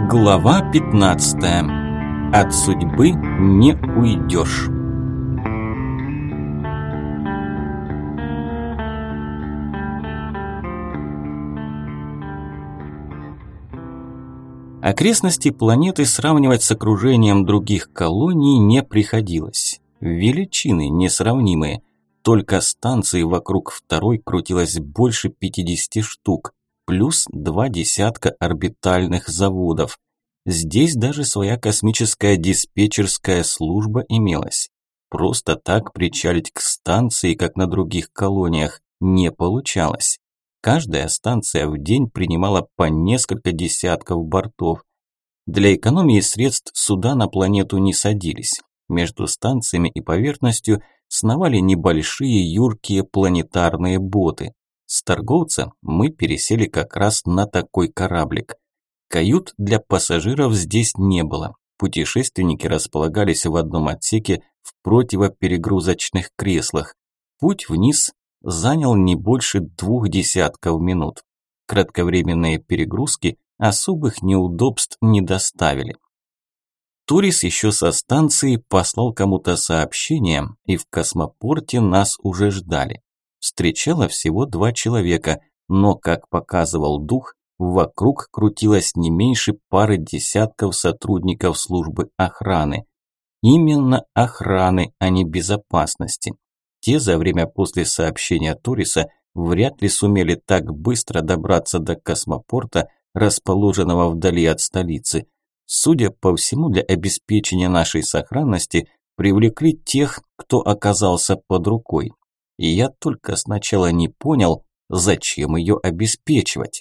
Глава 15. От судьбы не уйдешь. Окрестности планеты сравнивать с окружением других колоний не приходилось. Величины несравнимые. Только станций вокруг второй крутилось больше 50 штук, плюс 2 десятка орбитальных заводов. Здесь даже своя космическая диспетчерская служба имелась. Просто так причалить к станции, как на других колониях, не получалось. Каждая станция в день принимала по несколько десятков бортов. Для экономии средств суда на планету не садились. Между станциями и поверхностью сновали небольшие юркие планетарные боты. С торговца мы пересели как раз на такой кораблик. Кают для пассажиров здесь не было. Путешественники располагались в одном отсеке в противоперегрузочных креслах. Путь вниз занял не больше 2 десятков минут. Кратковременные перегрузки особых неудобств не доставили. Турис еще со станции послал кому-то сообщение, и в космопорте нас уже ждали. Встречало всего 2 человека, но, как показывал дух, вокруг крутилось не меньше пары десятков сотрудников службы охраны. Именно охраны, а не безопасности. Те за время после сообщения Туриса вряд ли сумели так быстро добраться до космопорта, расположенного вдали от столицы. Судя по всему, для обеспечения нашей сохранности привлекли тех, кто оказался под рукой. И я только сначала не понял, зачем ее обеспечивать.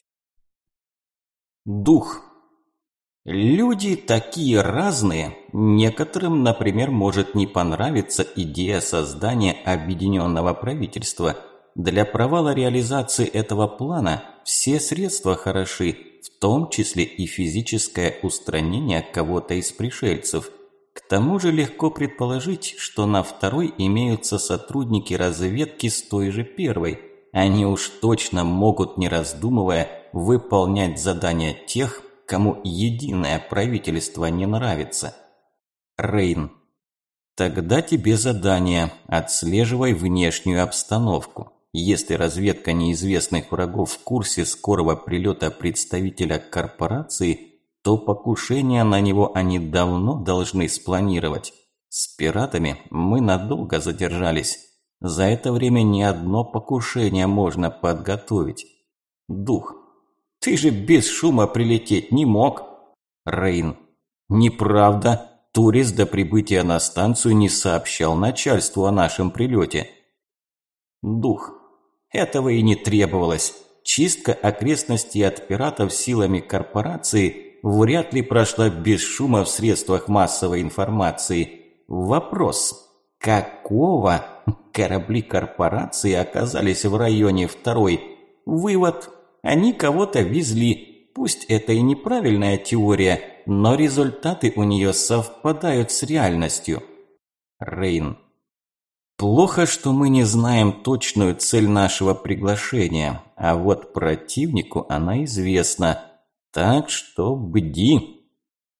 Дух. Люди такие разные. Некоторым, например, может не понравиться идея создания объединенного правительства. Для провала реализации этого плана все средства хороши, в том числе и физическое устранение кого-то из пришельцев. К тому же легко предположить, что на второй имеются сотрудники разведки с той же первой. Они уж точно могут, не раздумывая, выполнять задания тех, кому единое правительство не нравится. Рейн. Тогда тебе задание. Отслеживай внешнюю обстановку. Если разведка неизвестных врагов в курсе скорого прилета представителя корпорации, то покушение на него они давно должны спланировать. С пиратами мы надолго задержались. За это время ни одно покушение можно подготовить. Дух. Ты же без шума прилететь не мог. Рейн. Неправда. Турис до прибытия на станцию не сообщал начальству о нашем прилете. Дух. Этого и не требовалось. Чистка окрестностей от пиратов силами корпорации вряд ли прошла без шума в средствах массовой информации. Вопрос. Какого корабли корпорации оказались в районе второй? Вывод. Они кого-то везли. Пусть это и неправильная теория, но результаты у нее совпадают с реальностью. Рейн. Плохо, что мы не знаем точную цель нашего приглашения, а вот противнику она известна. Так что бди.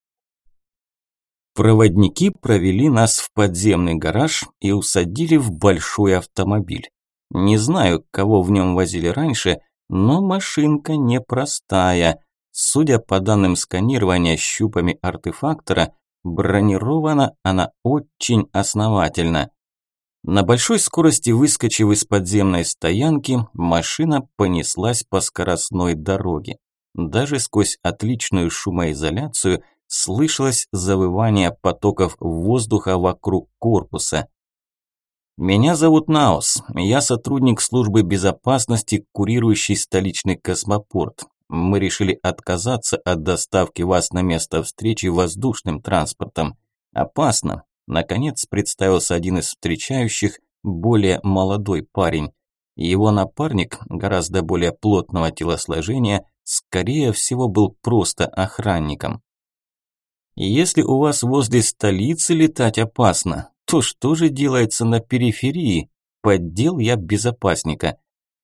Проводники провели нас в подземный гараж и усадили в большой автомобиль. Не знаю, кого в нем возили раньше, но машинка непростая. Судя по данным сканирования щупами артефактора, бронирована она очень основательно. На большой скорости, выскочив из подземной стоянки, машина понеслась по скоростной дороге. Даже сквозь отличную шумоизоляцию слышалось завывание потоков воздуха вокруг корпуса. «Меня зовут Наос. Я сотрудник службы безопасности, курирующий столичный космопорт. Мы решили отказаться от доставки вас на место встречи воздушным транспортом. Опасно». Наконец представился один из встречающих, более молодой парень. Его напарник, гораздо более плотного телосложения, скорее всего был просто охранником. «Если у вас возле столицы летать опасно, то что же делается на периферии? Поддел я безопасника».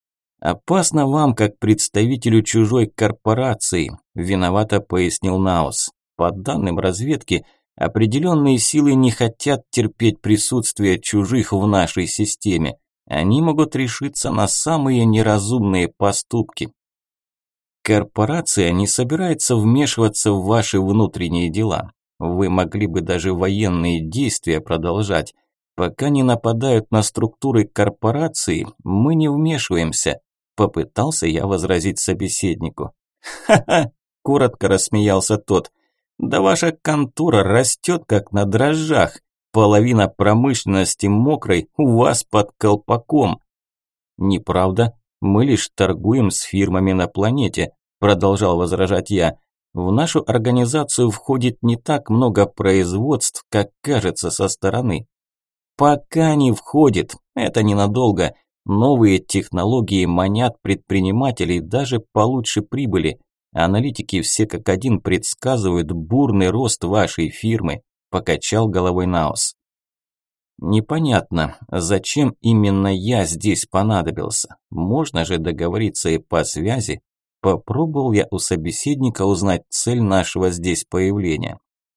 «Опасно вам, как представителю чужой корпорации», – виновато пояснил Наус. «По данным разведки, определенные силы не хотят терпеть присутствие чужих в нашей системе. Они могут решиться на самые неразумные поступки. Корпорация не собирается вмешиваться в ваши внутренние дела. Вы могли бы даже военные действия продолжать. Пока не нападают на структуры корпорации, мы не вмешиваемся», – попытался я возразить собеседнику. «Ха-ха!» – коротко рассмеялся тот. «Да ваша контора растет как на дрожжах. Половина промышленности мокрой у вас под колпаком». «Неправда. Мы лишь торгуем с фирмами на планете», – продолжал возражать я. «В нашу организацию входит не так много производств, как кажется со стороны». «Пока не входит. Это ненадолго. Новые технологии манят предпринимателей даже получше прибыли. Аналитики все как один предсказывают бурный рост вашей фирмы», – покачал головой Наус. «Непонятно, зачем именно я здесь понадобился? Можно же договориться и по связи». Попробовал я у собеседника узнать цель нашего здесь появления.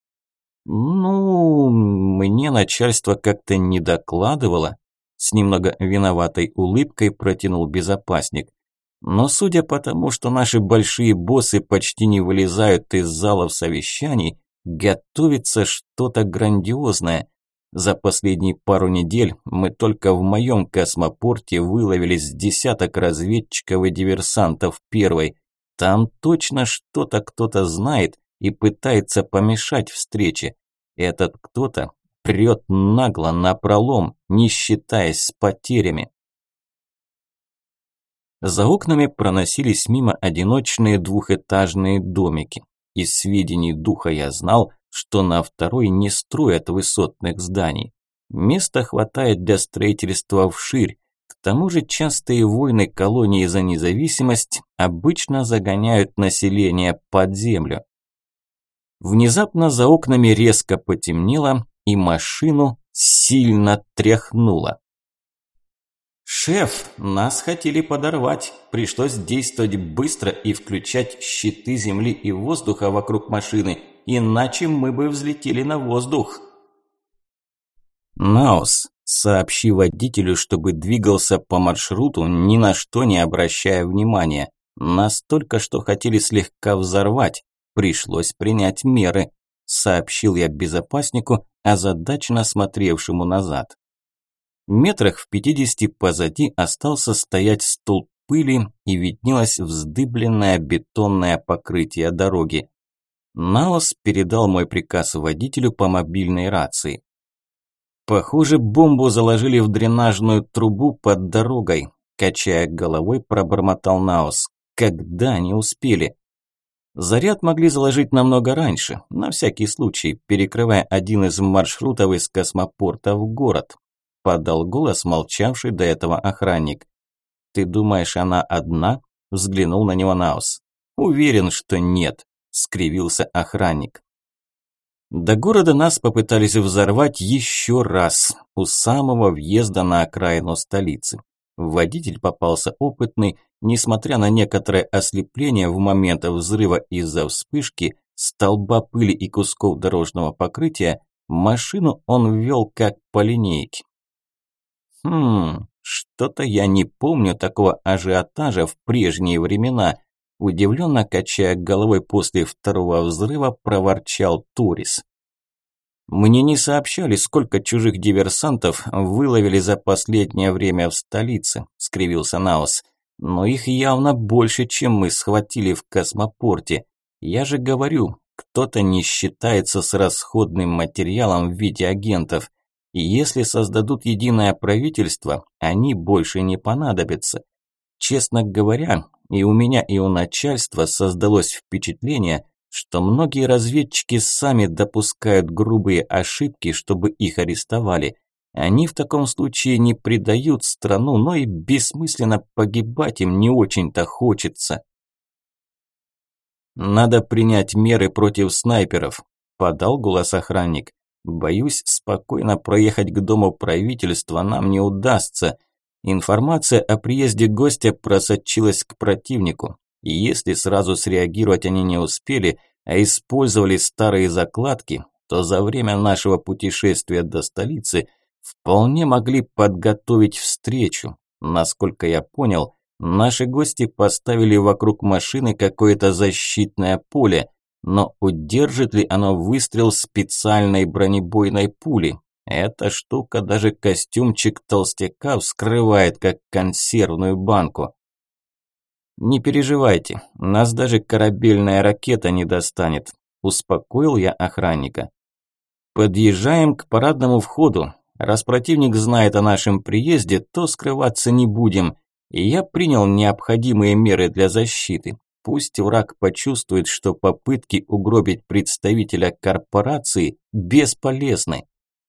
«Ну, мне начальство как-то не докладывало», – с немного виноватой улыбкой протянул безопасник. «Но судя по тому, что наши большие боссы почти не вылезают из залов совещаний, готовится что-то грандиозное. За последние пару недель мы только в моем космопорте выловили с десяток разведчиков и диверсантов первой. Там точно что-то кто-то знает и пытается помешать встрече. Этот кто-то прет нагло напролом, не считаясь с потерями». За окнами проносились мимо одиночные двухэтажные домики. Из сведений духа я знал, что на второй не строят высотных зданий. Места хватает для строительства вширь. К тому же частые войны колонии за независимость обычно загоняют население под землю. Внезапно за окнами резко потемнело, и машину сильно тряхнуло. «Шеф, нас хотели подорвать. Пришлось действовать быстро и включать щиты земли и воздуха вокруг машины, иначе мы бы взлетели на воздух». «Наус, сообщи водителю, чтобы двигался по маршруту, ни на что не обращая внимания. Нас только что хотели слегка взорвать. Пришлось принять меры», – сообщил я безопаснику, озадаченно смотревшему назад. Метрах в 50 позади остался стоять столб пыли и виднелось вздыбленное бетонное покрытие дороги. Наус передал мой приказ водителю по мобильной рации. «Похоже, бомбу заложили в дренажную трубу под дорогой», – качая головой, пробормотал Наус. «Когда они успели?» «Заряд могли заложить намного раньше, на всякий случай, перекрывая один из маршрутов из космопорта в город», – подал голос молчавший до этого охранник. «Ты думаешь, она одна?» – взглянул на него Наус. «Уверен, что нет», – скривился охранник. До города нас попытались взорвать еще раз, у самого въезда на окраину столицы. Водитель попался опытный, несмотря на некоторое ослепление в момент взрыва из-за вспышки, столба пыли и кусков дорожного покрытия, машину он вел как по линейке. Что-то я не помню такого ажиотажа в прежние времена. Удивленно качая головой после второго взрыва, проворчал Торис. «Мне не сообщали, сколько чужих диверсантов выловили за последнее время в столице», – скривился Наус. «Но их явно больше, чем мы схватили в космопорте. Я же говорю, кто-то не считается с расходным материалом в виде агентов. И если создадут единое правительство, они больше не понадобятся. Честно говоря, и у меня, и у начальства создалось впечатление, что многие разведчики сами допускают грубые ошибки, чтобы их арестовали. Они в таком случае не предают страну, но и бессмысленно погибать им не очень-то хочется». «Надо принять меры против снайперов», – подал голос охранник. «Боюсь, спокойно проехать к дому правительства нам не удастся. Информация о приезде гостя просочилась к противнику, и если сразу среагировать они не успели, а использовали старые закладки, то за время нашего путешествия до столицы вполне могли подготовить встречу. Насколько я понял, наши гости поставили вокруг машины какое-то защитное поле, но удержит ли оно выстрел специальной бронебойной пули? Эта штука даже костюмчик толстяка вскрывает, как консервную банку. «Не переживайте, нас даже корабельная ракета не достанет», – успокоил я охранника. «Подъезжаем к парадному входу. Раз противник знает о нашем приезде, то скрываться не будем, и я принял необходимые меры для защиты. Пусть враг почувствует, что попытки угробить представителя корпорации бесполезны».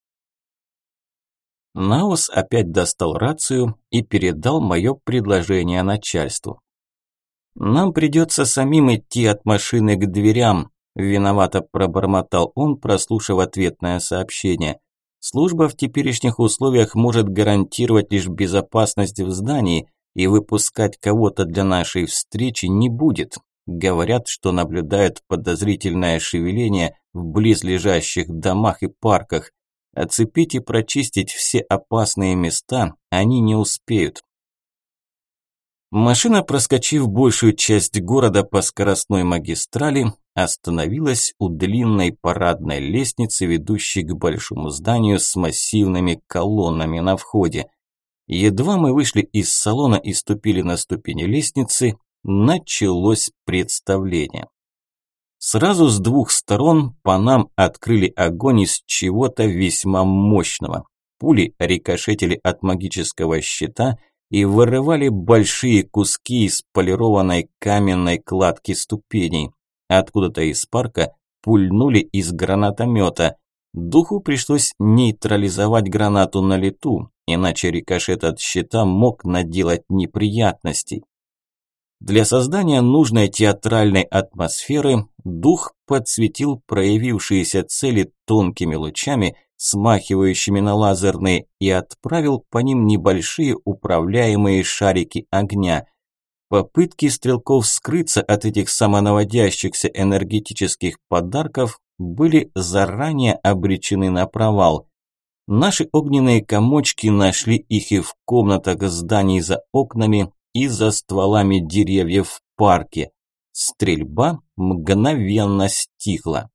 Наус опять достал рацию и передал мое предложение начальству. «Нам придется самим идти от машины к дверям», – виновато пробормотал он, прослушав ответное сообщение. «Служба в теперешних условиях может гарантировать лишь безопасность в здании, и выпускать кого-то для нашей встречи не будет. Говорят, что наблюдают подозрительное шевеление в близлежащих домах и парках. Оцепить и прочистить все опасные места они не успеют». Машина, проскочив большую часть города по скоростной магистрали, остановилась у длинной парадной лестницы, ведущей к большому зданию с массивными колоннами на входе. Едва мы вышли из салона и ступили на ступени лестницы, началось представление. Сразу с двух сторон по нам открыли огонь из чего-то весьма мощного. Пули рикошетили от магического щита и вырывали большие куски из полированной каменной кладки ступеней. Откуда-то из парка пульнули из гранатомета. Духу пришлось нейтрализовать гранату на лету, иначе рикошет от щита мог наделать неприятностей. Для создания нужной театральной атмосферы дух подсветил проявившиеся цели тонкими лучами, смахивающими на лазерные, и отправил по ним небольшие управляемые шарики огня. Попытки стрелков скрыться от этих самонаводящихся энергетических подарков были заранее обречены на провал. Наши огненные комочки нашли их и в комнатах зданий за окнами, и за стволами деревьев в парке. Стрельба мгновенно стихла.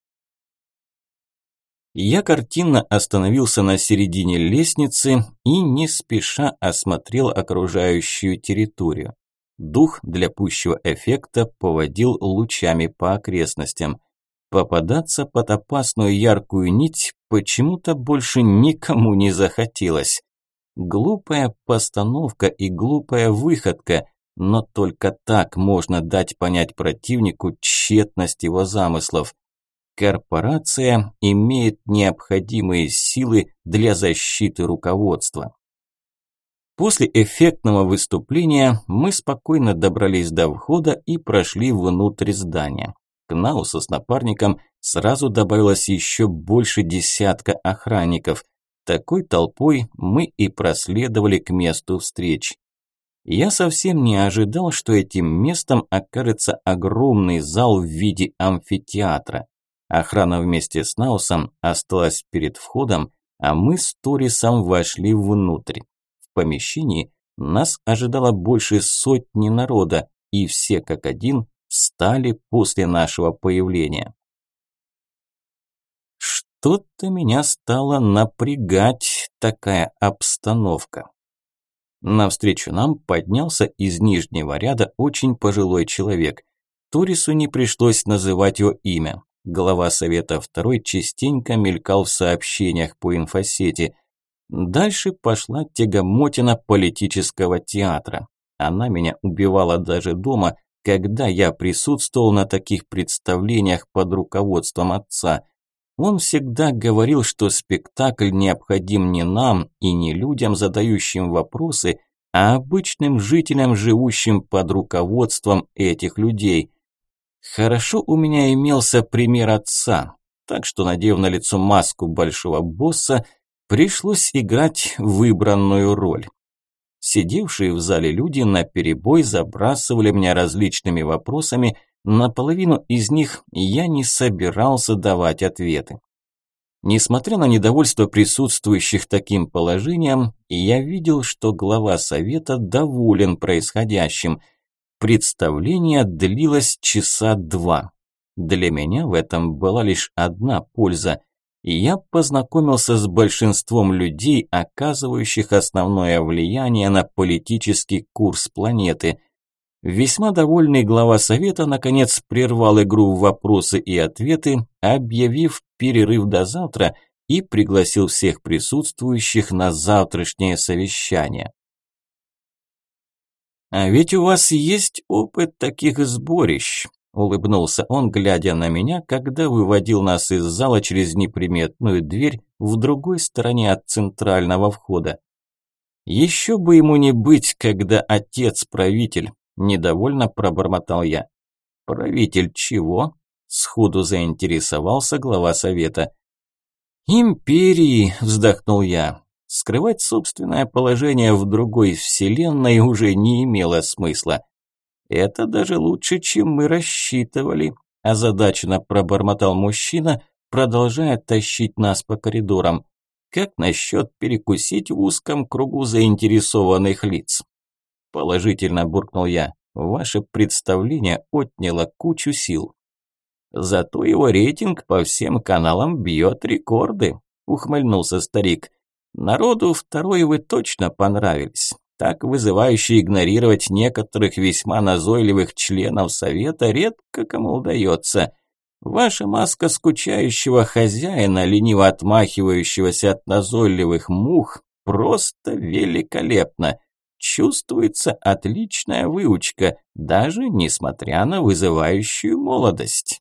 Я картинно остановился на середине лестницы и не спеша осмотрел окружающую территорию. Дух для пущего эффекта поводил лучами по окрестностям. Попадаться под опасную яркую нить почему-то больше никому не захотелось. Глупая постановка и глупая выходка, но только так можно дать понять противнику тщетность его замыслов. Корпорация имеет необходимые силы для защиты руководства. После эффектного выступления мы спокойно добрались до входа и прошли внутрь здания. К Наусу с напарником сразу добавилось еще больше десятка охранников. Такой толпой мы и проследовали к месту встреч. Я совсем не ожидал, что этим местом окажется огромный зал в виде амфитеатра. Охрана вместе с Наусом осталась перед входом, а мы с Торисом вошли внутрь. В помещении нас ожидало больше сотни народа, и все как один встали после нашего появления. Что-то меня стало напрягать такая обстановка. Навстречу нам поднялся из нижнего ряда очень пожилой человек. Торису не пришлось называть его имя. Глава Совета II частенько мелькал в сообщениях по инфосети. Дальше пошла тягомотина политического театра. Она меня убивала даже дома, когда я присутствовал на таких представлениях под руководством отца. Он всегда говорил, что спектакль необходим не нам и не людям, задающим вопросы, а обычным жителям, живущим под руководством этих людей. Хорошо у меня имелся пример отца, так что, надев на лицо маску большого босса, пришлось играть выбранную роль. Сидевшие в зале люди наперебой забрасывали меня различными вопросами, на половину из них я не собирался давать ответы. Несмотря на недовольство присутствующих таким положением, я видел, что глава совета доволен происходящим. Представление длилось часа 2. Для меня в этом была лишь одна польза. Я познакомился с большинством людей, оказывающих основное влияние на политический курс планеты. Весьма довольный глава совета наконец прервал игру в вопросы и ответы, объявив перерыв до завтра и пригласил всех присутствующих на завтрашнее совещание. «А ведь у вас есть опыт таких сборищ», – улыбнулся он, глядя на меня, когда выводил нас из зала через неприметную дверь в другой стороне от центрального входа. «Еще бы ему не быть, когда отец правитель», – недовольно пробормотал я. «Правитель чего?» – сходу заинтересовался глава совета. «Империи», – вздохнул я. Скрывать собственное положение в другой вселенной уже не имело смысла. «Это даже лучше, чем мы рассчитывали», – озадаченно пробормотал мужчина, продолжая тащить нас по коридорам. «Как насчет перекусить в узком кругу заинтересованных лиц?» «Положительно», – буркнул я. «Ваше представление отняло кучу сил». «Зато его рейтинг по всем каналам бьет рекорды», – ухмыльнулся старик. «Народу второй вы точно понравились. Так вызывающе игнорировать некоторых весьма назойливых членов совета редко кому удается. Ваша маска скучающего хозяина, лениво отмахивающегося от назойливых мух, просто великолепна. Чувствуется отличная выучка, даже несмотря на вызывающую молодость».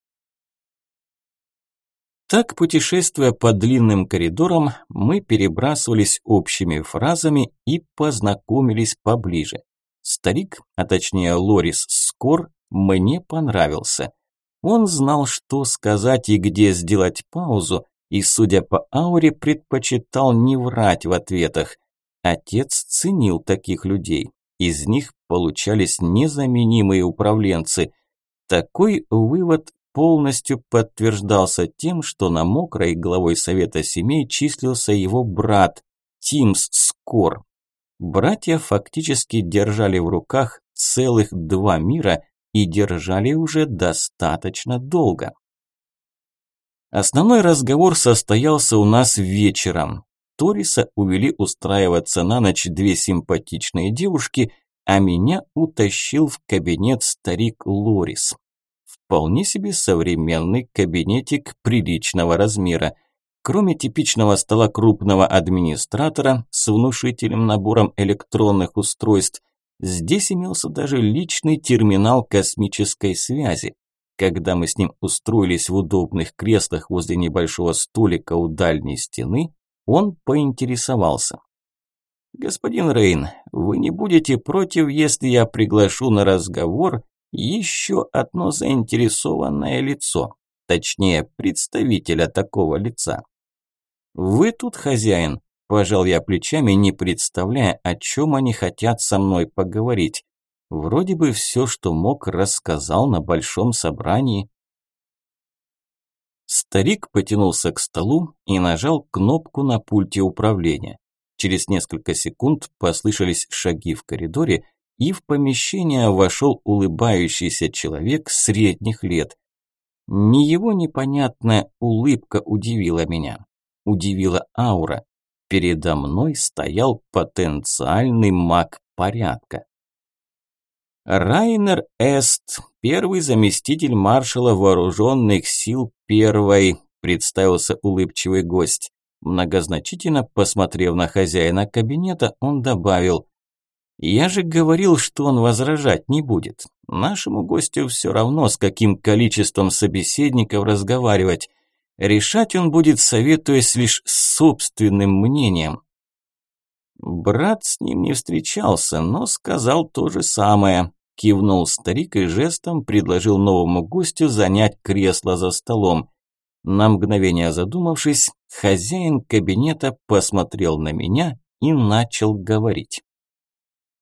Так, путешествуя по длинным коридорам, мы перебрасывались общими фразами и познакомились поближе. Старик, а точнее Лорис Скор, мне понравился. Он знал, что сказать и где сделать паузу, и, судя по ауре, предпочитал не врать в ответах. Отец ценил таких людей. Из них получались незаменимые управленцы. Такой вывод полностью подтверждался тем, что на мокрой главой совета семей числился его брат Тимс Скор. Братья фактически держали в руках целых 2 мира и держали уже достаточно долго. Основной разговор состоялся у нас вечером. Ториса увели устраиваться на ночь 2 симпатичные девушки, а меня утащил в кабинет старик Лорис. Вполне себе современный кабинетик приличного размера. Кроме типичного стола крупного администратора с внушительным набором электронных устройств, здесь имелся даже личный терминал космической связи. Когда мы с ним устроились в удобных креслах возле небольшого столика у дальней стены, он поинтересовался. «Господин Рейн, вы не будете против, если я приглашу на разговор еще одно заинтересованное лицо, точнее, представителя такого лица?» «Вы тут хозяин», – пожал я плечами, не представляя, о чем они хотят со мной поговорить. Вроде бы все, что мог, рассказал на большом собрании. Старик потянулся к столу и нажал кнопку на пульте управления. Через несколько секунд послышались шаги в коридоре, и в помещение вошел улыбающийся человек средних лет. Не его непонятная улыбка удивила меня. Удивила аура. Передо мной стоял потенциальный маг порядка. Райнер Эст, первый заместитель маршала вооруженных сил первой, представился улыбчивый гость. Многозначительно посмотрев на хозяина кабинета, он добавил: «Я же говорил, что он возражать не будет. Нашему гостю все равно, с каким количеством собеседников разговаривать. Решать он будет, советуясь лишь с собственным мнением». «Брат с ним не встречался, но сказал то же самое», – кивнул старик и жестом предложил новому гостю занять кресло за столом. На мгновение задумавшись, хозяин кабинета посмотрел на меня и начал говорить.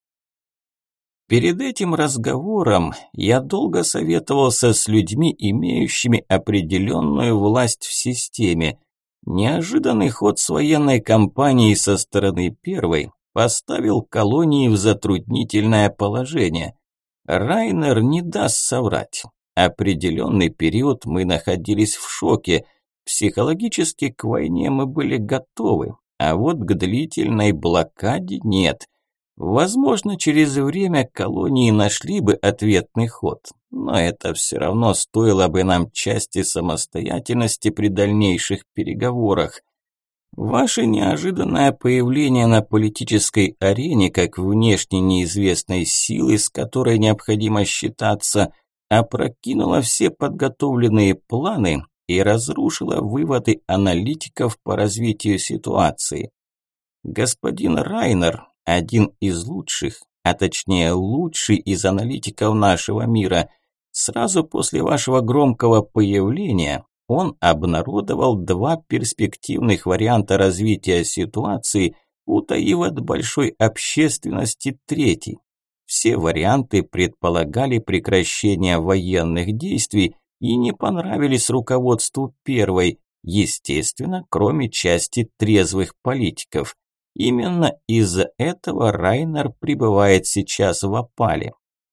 Перед этим разговором я долго советовался с людьми, имеющими определенную власть в системе. Неожиданный ход с военной кампанией со стороны первой поставил колонии в затруднительное положение. Райнер не даст соврать. Определенный период мы находились в шоке. Психологически к войне мы были готовы, а вот к длительной блокаде нет. Возможно, через время колонии нашли бы ответный ход, но это все равно стоило бы нам части самостоятельности при дальнейших переговорах. Ваше неожиданное появление на политической арене как внешне неизвестной силы, с которой необходимо считаться, опрокинуло все подготовленные планы и разрушило выводы аналитиков по развитию ситуации. Господин Райнер – один из лучших, а точнее лучший из аналитиков нашего мира. Сразу после вашего громкого появления он обнародовал два перспективных варианта развития ситуации, утаив от большой общественности третий. Все варианты предполагали прекращение военных действий и не понравились руководству первой, естественно, кроме части трезвых политиков. Именно из-за этого Райнер пребывает сейчас в опале.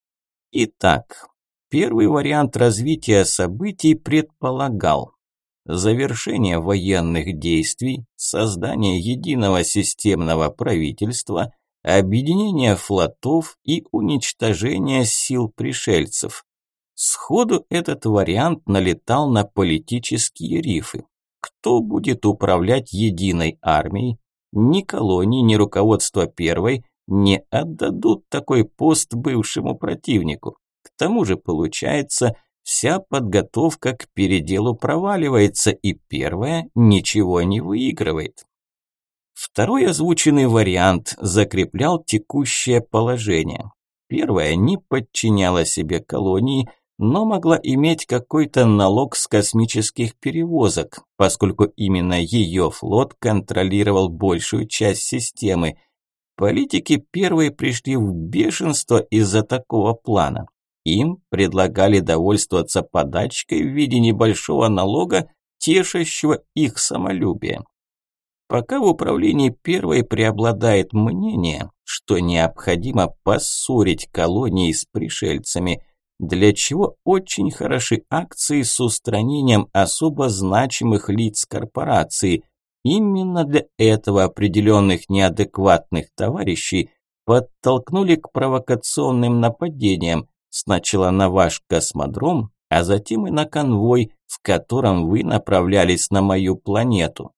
Итак, первый вариант развития событий предполагал завершение военных действий, создание единого системного правительства, объединение флотов и уничтожение сил пришельцев. Сходу этот вариант налетал на политические рифы. Кто будет управлять единой армией? Ни колонии, ни руководство первой не отдадут такой пост бывшему противнику. К тому же, получается, вся подготовка к переделу проваливается, и первая ничего не выигрывает. Второй озвученный вариант закреплял текущее положение. Первая не подчиняла себе колонии, но могла иметь какой-то налог с космических перевозок, поскольку именно ее флот контролировал большую часть системы. Политики первой пришли в бешенство из-за такого плана. Им предлагали довольствоваться подачкой в виде небольшого налога, тешащего их самолюбие. Пока в управлении первой преобладает мнение, что необходимо поссорить колонии с пришельцами, для чего очень хороши акции с устранением особо значимых лиц корпорации. Именно для этого определенных неадекватных товарищей подтолкнули к провокационным нападениям, сначала на ваш космодром, а затем и на конвой, в котором вы направлялись на мою планету.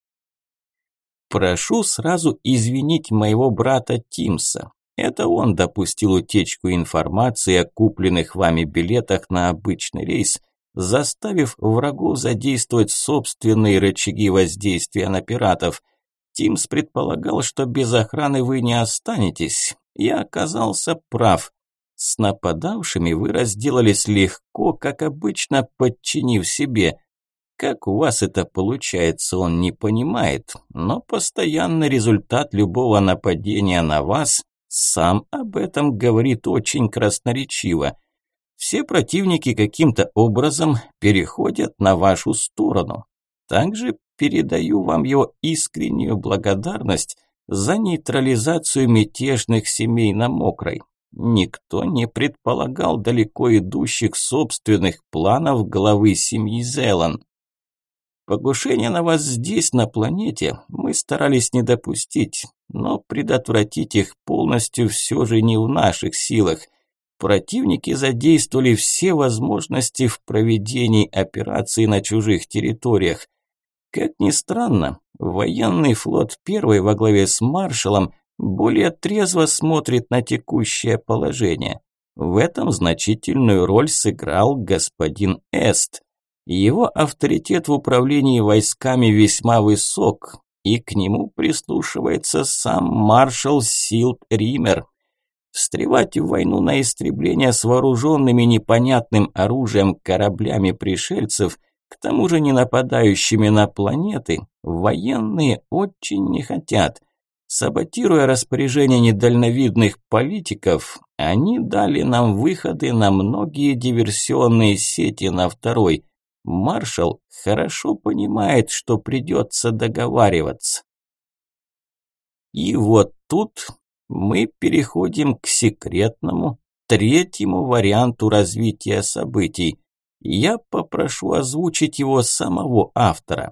Прошу сразу извинить моего брата Тимса. Это он допустил утечку информации о купленных вами билетах на обычный рейс, заставив врагов задействовать собственные рычаги воздействия на пиратов. Тимс предполагал, что без охраны вы не останетесь. Я оказался прав. С нападавшими вы разделались легко, как обычно, подчинив себе. Как у вас это получается, он не понимает, но постоянный результат любого нападения на вас сам об этом говорит очень красноречиво. Все противники каким-то образом переходят на вашу сторону. Также передаю вам его искреннюю благодарность за нейтрализацию мятежных семей на Мокрой. Никто не предполагал далеко идущих собственных планов главы семьи Зелан. Покушение на вас здесь, на планете, мы старались не допустить, но предотвратить их полностью все же не в наших силах. Противники задействовали все возможности в проведении операций на чужих территориях. Как ни странно, военный флот первой во главе с маршалом более трезво смотрит на текущее положение. В этом значительную роль сыграл господин Эст. Его авторитет в управлении войсками весьма высок, и к нему прислушивается сам маршал Силд Ример. Встревать в войну на истребление с вооруженными непонятным оружием кораблями пришельцев, к тому же не нападающими на планеты, военные очень не хотят. Саботируя распоряжения недальновидных политиков, они дали нам выходы на многие диверсионные сети на второй. Маршал хорошо понимает, что придется договариваться. И вот тут мы переходим к секретному, третьему варианту развития событий. Я попрошу озвучить его самого автора.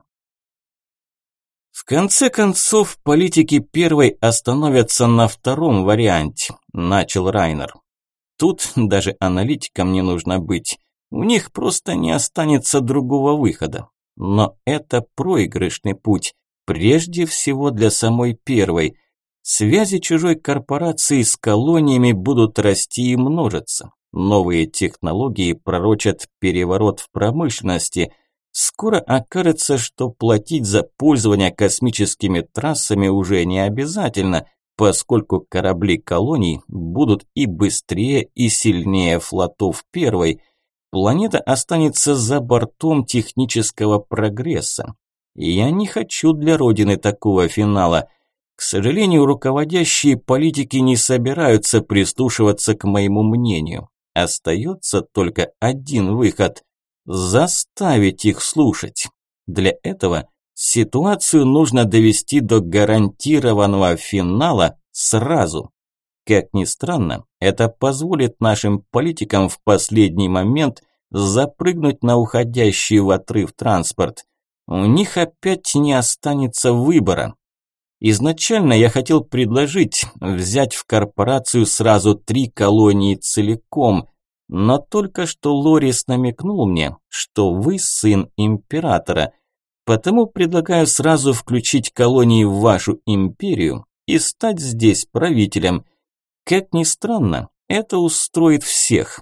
В конце концов, политики первой остановятся на втором варианте, начал Райнер. Тут даже аналитикам не нужно быть. У них просто не останется другого выхода. Но это проигрышный путь, прежде всего для самой первой. Связи чужой корпорации с колониями будут расти и множиться. Новые технологии пророчат переворот в промышленности. Скоро окажется, что платить за пользование космическими трассами уже не обязательно, поскольку корабли колоний будут и быстрее, и сильнее флотов первой. Планета останется за бортом технического прогресса. И я не хочу для Родины такого финала. К сожалению, руководящие политики не собираются прислушиваться к моему мнению. Остается только один выход – заставить их слушать. Для этого ситуацию нужно довести до гарантированного финала сразу. Как ни странно, это позволит нашим политикам в последний момент запрыгнуть на уходящий в отрыв транспорт. У них опять не останется выбора. Изначально я хотел предложить взять в корпорацию сразу 3 колонии целиком, но только что Лорис намекнул мне, что вы сын императора, потому предлагаю сразу включить колонии в вашу империю и стать здесь правителем. Как ни странно, это устроит всех.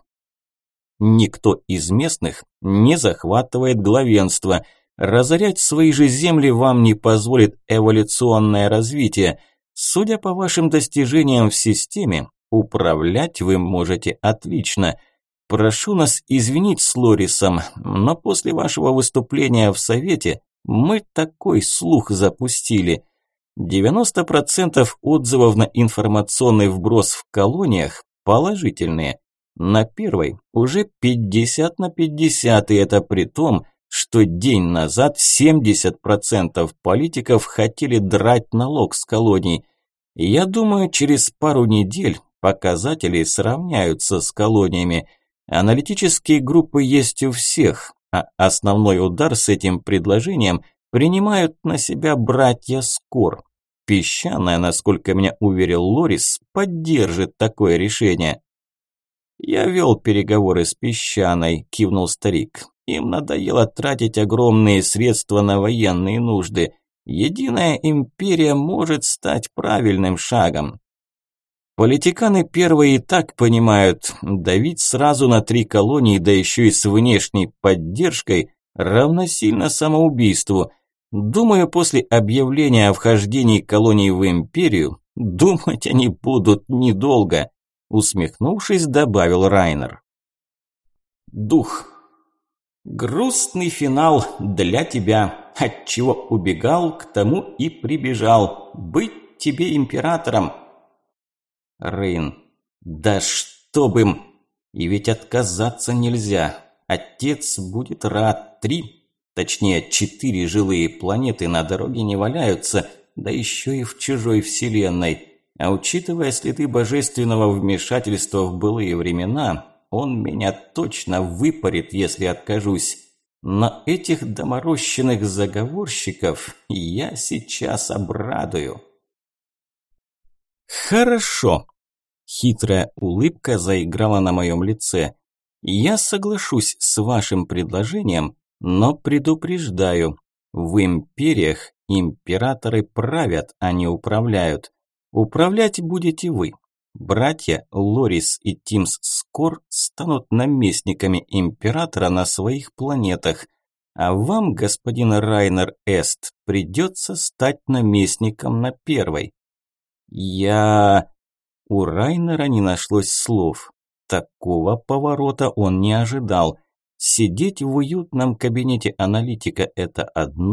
Никто из местных не захватывает главенство. Разорять свои же земли вам не позволит эволюционное развитие. Судя по вашим достижениям в системе, управлять вы можете отлично. Прошу нас извинить с Лорисом, но после вашего выступления в Совете мы такой слух запустили. 90% отзывов на информационный вброс в колониях положительные. На первой уже 50 на 50, и это при том, что день назад 70% политиков хотели драть налог с колоний. Я думаю, через пару недель показатели сравняются с колониями. Аналитические группы есть у всех, а основной удар с этим предложением принимают на себя братья Скор. Песчаная, насколько меня уверил Лорис, поддержит такое решение. «Я вел переговоры с Песчаной», – кивнул старик. «Им надоело тратить огромные средства на военные нужды. Единая империя может стать правильным шагом». Политиканы первые и так понимают, давить сразу на 3 колонии, да еще и с внешней поддержкой, равносильно самоубийству. Думаю, после объявления о вхождении колоний в империю, думать они будут недолго, усмехнувшись, добавил Райнер. Дух. Грустный финал для тебя. Отчего убегал, к тому и прибежал. Быть тебе императором. Рейн. Да чтоб им! И ведь отказаться нельзя. Отец будет рад. 3, точнее 4 жилые планеты на дороге не валяются, да еще и в чужой вселенной. А учитывая следы божественного вмешательства в былые времена, он меня точно выпарит, если откажусь. Но этих доморощенных заговорщиков я сейчас обрадую. Хорошо. Хитрая улыбка заиграла на моем лице. Я соглашусь с вашим предложением, но предупреждаю, в империях императоры правят, а не управляют. Управлять будете вы. Братья Лорис и Тимс Скор станут наместниками императора на своих планетах, а вам, господин Райнер Эст, придется стать наместником на первой. У Райнера не нашлось слов. Такого поворота он не ожидал. Сидеть в уютном кабинете аналитика – это одно,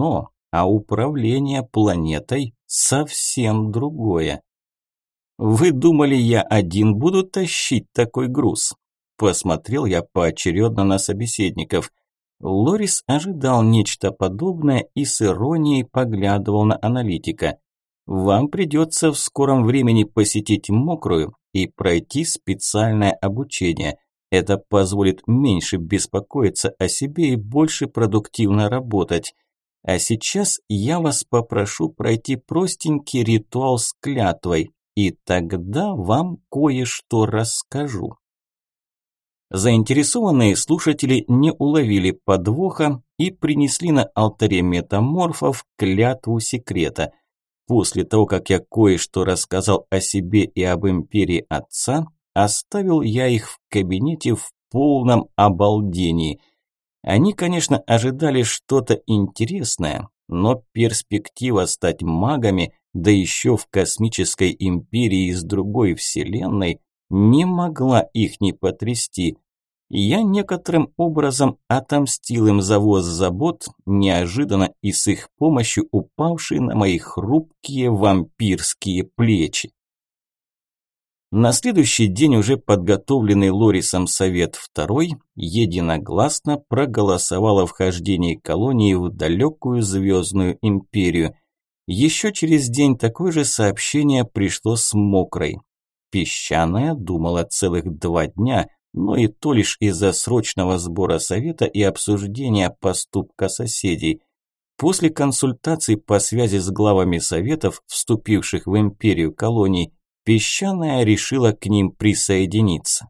а управление планетой совсем другое. «Вы думали, я один буду тащить такой груз?» Посмотрел я поочередно на собеседников. Лорис ожидал нечто подобное и с иронией поглядывал на аналитика. «Вам придется в скором времени посетить Мокрую и пройти специальное обучение. Это позволит меньше беспокоиться о себе и больше продуктивно работать. А сейчас я вас попрошу пройти простенький ритуал с клятвой, и тогда вам кое-что расскажу». Заинтересованные слушатели не уловили подвоха и принесли на алтаре метаморфов клятву секрета. После того, как я кое-что рассказал о себе и об империи отца, оставил я их в кабинете в полном обалдении. Они, конечно, ожидали что-то интересное, но перспектива стать магами, да еще в космической империи из другой вселенной, не могла их не потрясти. Я некоторым образом отомстил им за воз забот, неожиданно и с их помощью упавшие на мои хрупкие вампирские плечи. На следующий день уже подготовленный Лорисом Совет II единогласно проголосовал о вхождении колонии в далекую звездную империю. Еще через день такое же сообщение пришло с Мокрой. Песчаная думала целых 2 дня, но и то лишь из-за срочного сбора совета и обсуждения поступка соседей. После консультаций по связи с главами советов, вступивших в империю колоний, Песчаная решила к ним присоединиться.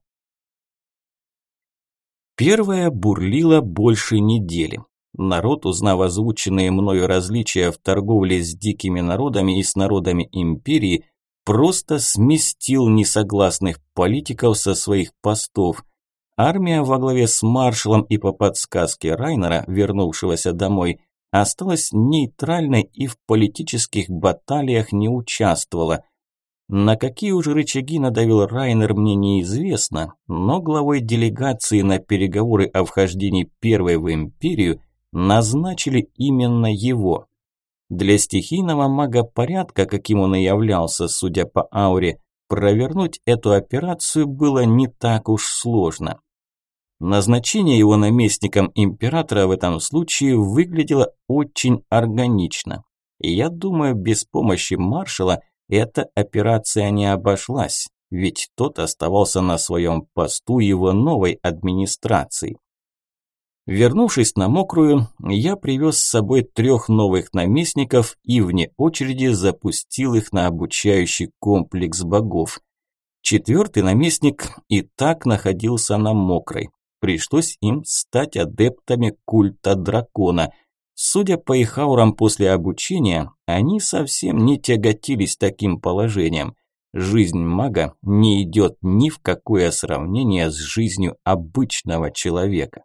Первая бурлила больше недели. Народ, узнав озвученные мною различия в торговле с дикими народами и с народами империи, просто сместил несогласных политиков со своих постов. Армия во главе с маршалом и по подсказке Райнера, вернувшегося домой, осталась нейтральной и в политических баталиях не участвовала. На какие уже рычаги надавил Райнер, мне неизвестно, но главой делегации на переговоры о вхождении первой в империю назначили именно его. Для стихийного мага порядка, каким он и являлся, судя по ауре, провернуть эту операцию было не так уж сложно. Назначение его наместником императора в этом случае выглядело очень органично. И я думаю, без помощи маршала эта операция не обошлась, ведь тот оставался на своем посту его новой администрации. Вернувшись на Мокрую, я привез с собой 3 новых наместников и вне очереди запустил их на обучающий комплекс богов. 4-й наместник и так находился на Мокрой. Пришлось им стать адептами культа дракона. Судя по их аурам после обучения, они совсем не тяготились таким положением. Жизнь мага не идет ни в какое сравнение с жизнью обычного человека.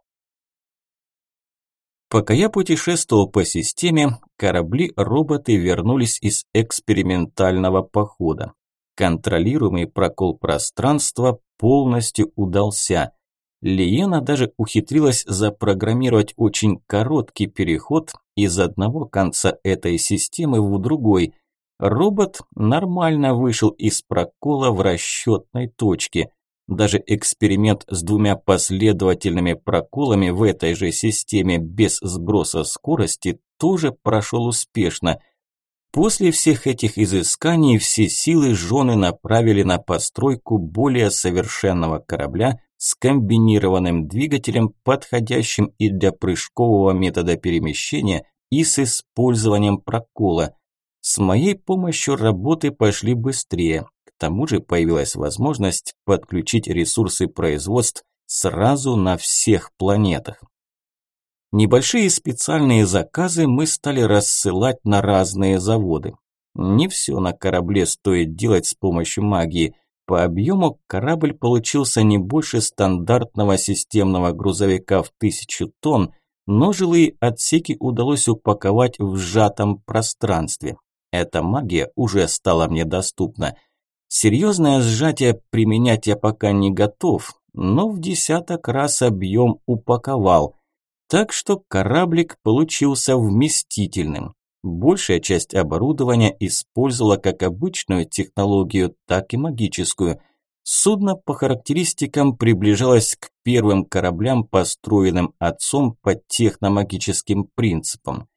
Пока я путешествовал по системе, корабли-роботы вернулись из экспериментального похода. Контролируемый прокол пространства полностью удался. Лиена даже ухитрилась запрограммировать очень короткий переход из одного конца этой системы в другой. Робот нормально вышел из прокола в расчетной точке. Даже эксперимент с 2 последовательными проколами в этой же системе без сброса скорости тоже прошел успешно. После всех этих изысканий все силы жены направили на постройку более совершенного корабля с комбинированным двигателем, подходящим и для прыжкового метода перемещения, и с использованием прокола. С моей помощью работы пошли быстрее. К тому же появилась возможность подключить ресурсы производств сразу на всех планетах. Небольшие специальные заказы мы стали рассылать на разные заводы. Не все на корабле стоит делать с помощью магии. По объему корабль получился не больше стандартного системного грузовика в 1000 тонн, но жилые отсеки удалось упаковать в сжатом пространстве. Эта магия уже стала мне доступна. Серьезное сжатие применять я пока не готов, но в 10 раз объем упаковал. Так что кораблик получился вместительным. Большая часть оборудования использовала как обычную технологию, так и магическую. Судно по характеристикам приближалось к первым кораблям, построенным отцом по техномагическим принципам.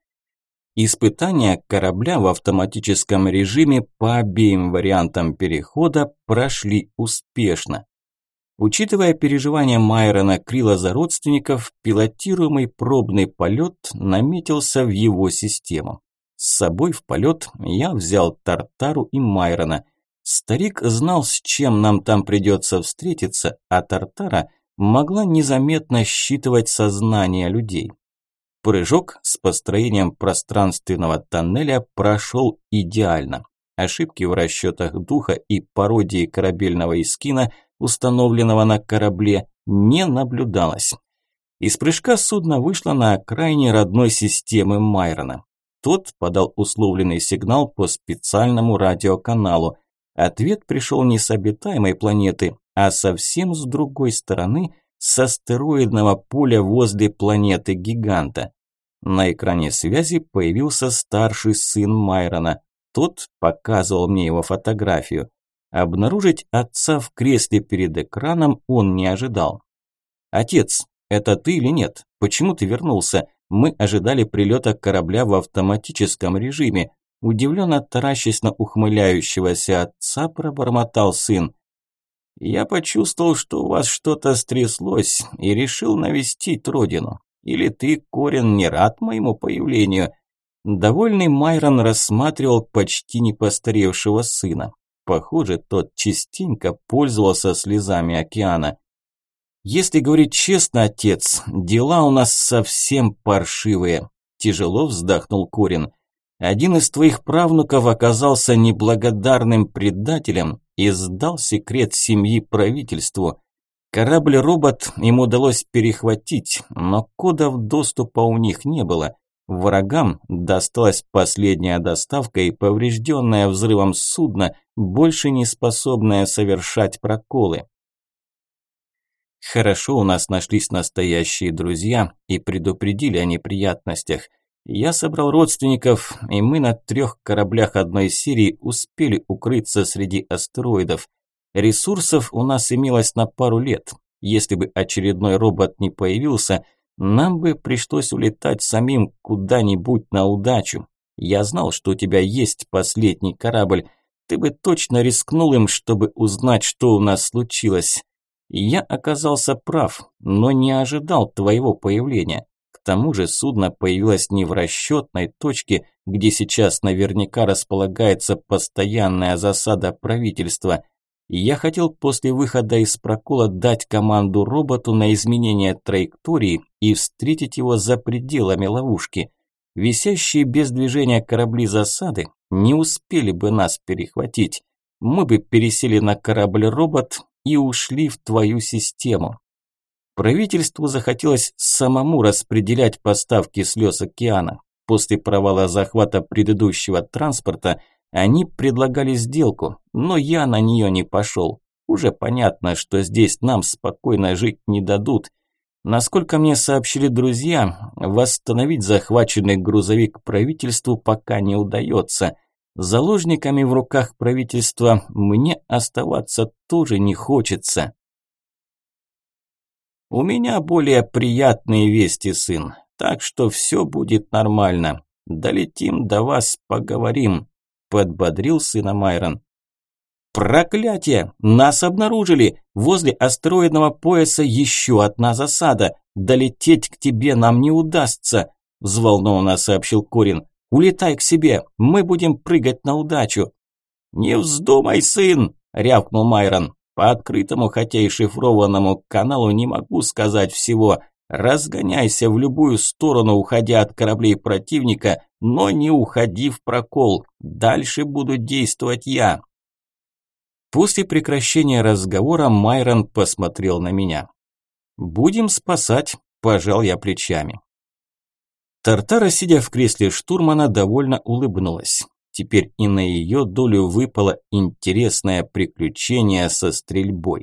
Испытания корабля в автоматическом режиме по обеим вариантам перехода прошли успешно. Учитывая переживания Майрона Крила за родственников, пилотируемый пробный полет наметился в его систему. С собой в полет я взял Тартару и Майрона. Старик знал, с чем нам там придется встретиться, а Тартара могла незаметно считывать сознание людей. Прыжок с построением пространственного тоннеля прошел идеально. Ошибки в расчетах духа и пародии корабельного эскина, установленного на корабле, не наблюдалось. Из прыжка судно вышло на окраине родной системы Майрона. Тот подал условленный сигнал по специальному радиоканалу. Ответ пришел не с обитаемой планеты, а совсем с другой стороны, с астероидного поля возле планеты-гиганта. На экране связи появился старший сын Майрона. Тот показывал мне его фотографию. Обнаружить отца в кресле перед экраном он не ожидал. «Отец, это ты или нет? Почему ты вернулся? Мы ожидали прилета корабля в автоматическом режиме». Удивленно таращась на ухмыляющегося отца, пробормотал сын. «Я почувствовал, что у вас что-то стряслось и решил навестить родину. Или ты, Корин, не рад моему появлению?» Довольный Майрон рассматривал почти не постаревшего сына. Похоже, тот частенько пользовался слезами океана. «Если говорить честно, отец, дела у нас совсем паршивые», – тяжело вздохнул Корин. «Один из твоих правнуков оказался неблагодарным предателем и сдал секрет семьи правительству. Корабль-робот им удалось перехватить, но кодов доступа у них не было. Врагам досталась последняя доставка и поврежденное взрывом судно, больше не способное совершать проколы. Хорошо, у нас нашлись настоящие друзья и предупредили о неприятностях. Я собрал родственников, и мы на 3 кораблях одной серии успели укрыться среди астероидов. Ресурсов у нас имелось на пару лет. Если бы очередной робот не появился, нам бы пришлось улетать самим куда-нибудь на удачу. Я знал, что у тебя есть последний корабль. Ты бы точно рискнул им, чтобы узнать, что у нас случилось. Я оказался прав, но не ожидал твоего появления. К тому же судно появилось не в расчетной точке, где сейчас наверняка располагается постоянная засада правительства. Я хотел после выхода из прокола дать команду роботу на изменение траектории и встретить его за пределами ловушки. Висящие без движения корабли засады не успели бы нас перехватить. Мы бы пересели на корабль-робот и ушли в твою систему. Правительству захотелось самому распределять поставки слез океана. После провала захвата предыдущего транспорта они предлагали сделку, но я на нее не пошел. Уже понятно, что здесь нам спокойно жить не дадут. Насколько мне сообщили друзья, восстановить захваченный грузовик правительству пока не удается. Заложниками в руках правительства мне оставаться тоже не хочется. У меня более приятные вести, сын, так что все будет нормально. Долетим до вас, поговорим, подбодрил сына Майрон. Проклятие! Нас обнаружили! Возле астероидного пояса еще одна засада. Долететь к тебе нам не удастся, взволнованно сообщил Корин. Улетай к себе, мы будем прыгать на удачу. Не вздумай, сын, рявкнул Майрон. По открытому, хотя и шифрованному каналу не могу сказать всего. Разгоняйся в любую сторону, уходя от кораблей противника, но не уходи в прокол. Дальше буду действовать я. После прекращения разговора Майрон посмотрел на меня. «Будем спасать», – пожал я плечами. Тартара, сидя в кресле штурмана, довольно улыбнулась. Теперь и на ее долю выпало интересное приключение со стрельбой.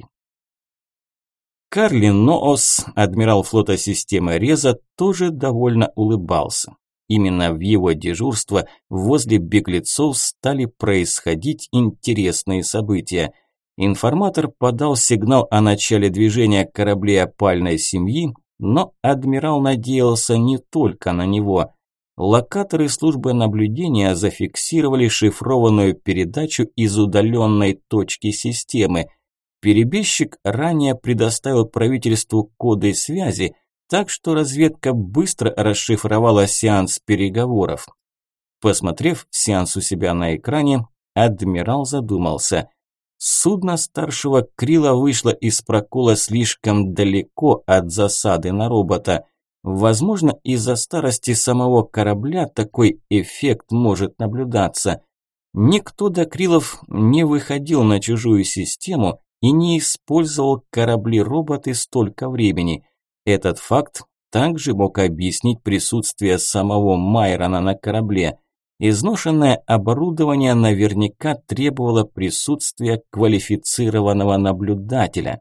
Карлин Ноос, адмирал флота системы Реза, тоже довольно улыбался. именно в его дежурство возле беглецов стали происходить интересные события. Информатор подал сигнал о начале движения кораблей опальной семьи, но адмирал надеялся не только на него. Локаторы службы наблюдения зафиксировали шифрованную передачу из удаленной точки системы. Перебежчик ранее предоставил правительству коды связи, так что разведка быстро расшифровала сеанс переговоров. Посмотрев сеанс у себя на экране, адмирал задумался. Судно старшего Крила вышло из прокола слишком далеко от засады на робота. Возможно, из-за старости самого корабля такой эффект может наблюдаться. Никто до Крилов не выходил на чужую систему и не использовал корабли-роботы столько времени. Этот факт также мог объяснить присутствие самого Майрона на корабле. Изношенное оборудование наверняка требовало присутствия квалифицированного наблюдателя.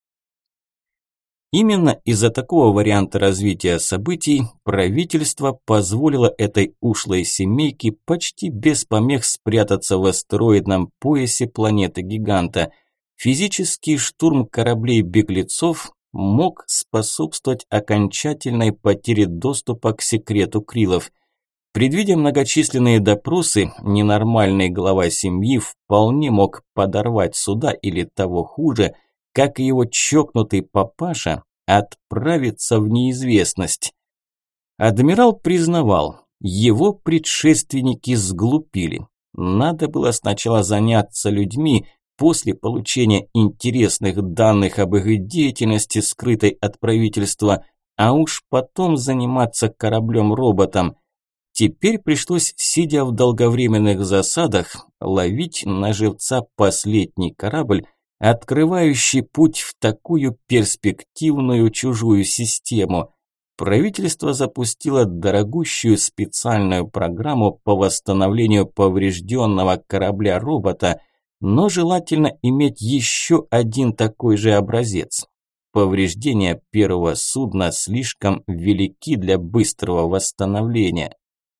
Именно из-за такого варианта развития событий правительство позволило этой ушлой семейке почти без помех спрятаться в астероидном поясе планеты-гиганта. Физический штурм кораблей-беглецов мог способствовать окончательной потере доступа к секрету Крилов. Предвидя многочисленные допросы, ненормальный глава семьи вполне мог подорвать суда или того хуже, как и его чокнутый папаша, отправиться в неизвестность. Адмирал признавал, его предшественники сглупили. Надо было сначала заняться людьми, после получения интересных данных об их деятельности, скрытой от правительства, а уж потом заниматься кораблем-роботом. Теперь пришлось, сидя в долговременных засадах, ловить на живца последний корабль, открывающий путь в такую перспективную чужую систему. Правительство запустило дорогущую специальную программу по восстановлению поврежденного корабля-робота, но желательно иметь еще один такой же образец. Повреждения первого судна слишком велики для быстрого восстановления.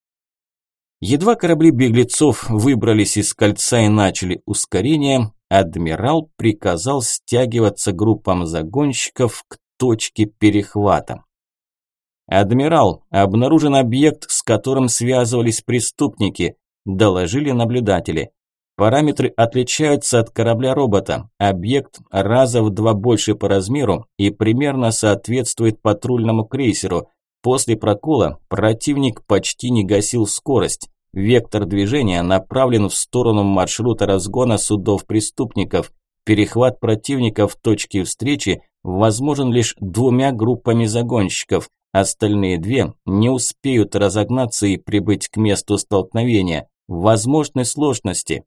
Едва корабли беглецов выбрались из кольца и начали ускорение, адмирал приказал стягиваться группам загонщиков к точке перехвата. «Адмирал, обнаружен объект, с которым связывались преступники», – доложили наблюдатели. «Параметры отличаются от корабля-робота. Объект раза в 2 больше по размеру и примерно соответствует патрульному крейсеру. После прокола противник почти не гасил скорость. Вектор движения направлен в сторону маршрута разгона судов-преступников. Перехват противника в точке встречи возможен лишь 2 группами загонщиков. Остальные 2 не успеют разогнаться и прибыть к месту столкновения. Возможны сложности».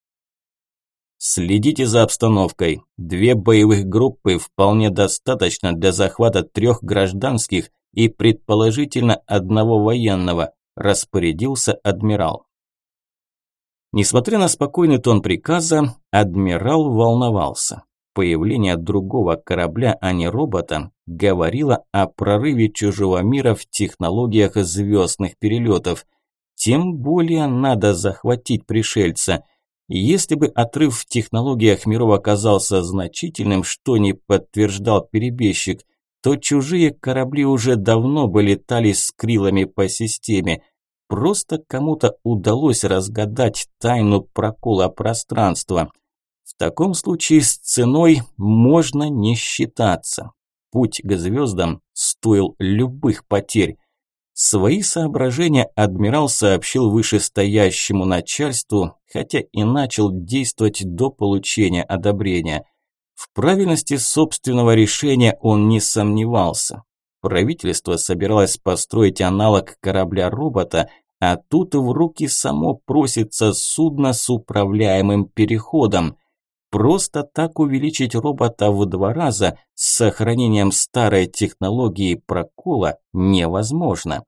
«Следите за обстановкой. 2 боевых группы вполне достаточно для захвата 3 гражданских и предположительно 1 военного», – распорядился адмирал. Несмотря на спокойный тон приказа, адмирал волновался. Появление другого корабля, а не робота, говорило о прорыве чужого мира в технологиях звездных перелетов. Тем более надо захватить пришельца. Если бы отрыв в технологиях миров оказался значительным, что не подтверждал перебежчик, то чужие корабли уже давно бы летали с крилами по системе. Просто кому-то удалось разгадать тайну прокола пространства. В таком случае с ценой можно не считаться. Путь к звездам стоил любых потерь. Свои соображения адмирал сообщил вышестоящему начальству, хотя и начал действовать до получения одобрения. В правильности собственного решения он не сомневался. Правительство собиралось построить аналог корабля-робота, а тут в руки само просится судно с управляемым переходом. Просто так увеличить робота в 2 раза с сохранением старой технологии прокола невозможно.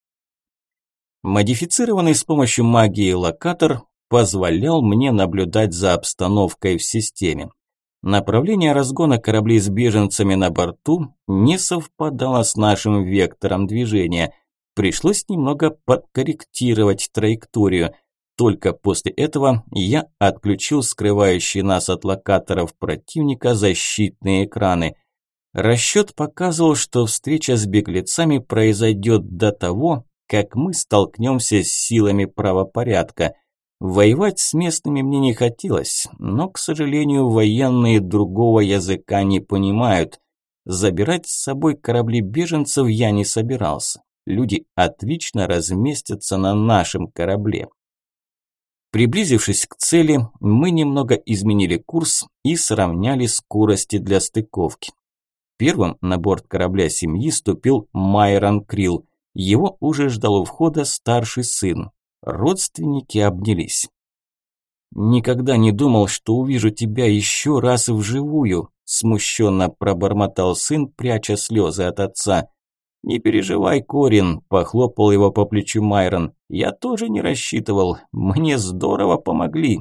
Модифицированный с помощью магии локатор позволял мне наблюдать за обстановкой в системе. Направление разгона кораблей с беженцами на борту не совпадало с нашим вектором движения. Пришлось немного подкорректировать траекторию. Только после этого я отключил скрывающие нас от локаторов противника защитные экраны. Расчет показывал, что встреча с беглецами произойдет до того, как мы столкнемся с силами правопорядка. Воевать с местными мне не хотелось, но, к сожалению, военные другого языка не понимают. Забирать с собой корабли беженцев я не собирался. Люди отлично разместятся на нашем корабле. Приблизившись к цели, мы немного изменили курс и сравняли скорости для стыковки. Первым на борт корабля семьи ступил Майрон Крилл. Его уже ждал у входа старший сын. Родственники обнялись. «Никогда не думал, что увижу тебя еще раз вживую», смущенно пробормотал сын, пряча слезы от отца. «Не переживай, Корин», – похлопал его по плечу Майрон. «Я тоже не рассчитывал. Мне здорово помогли».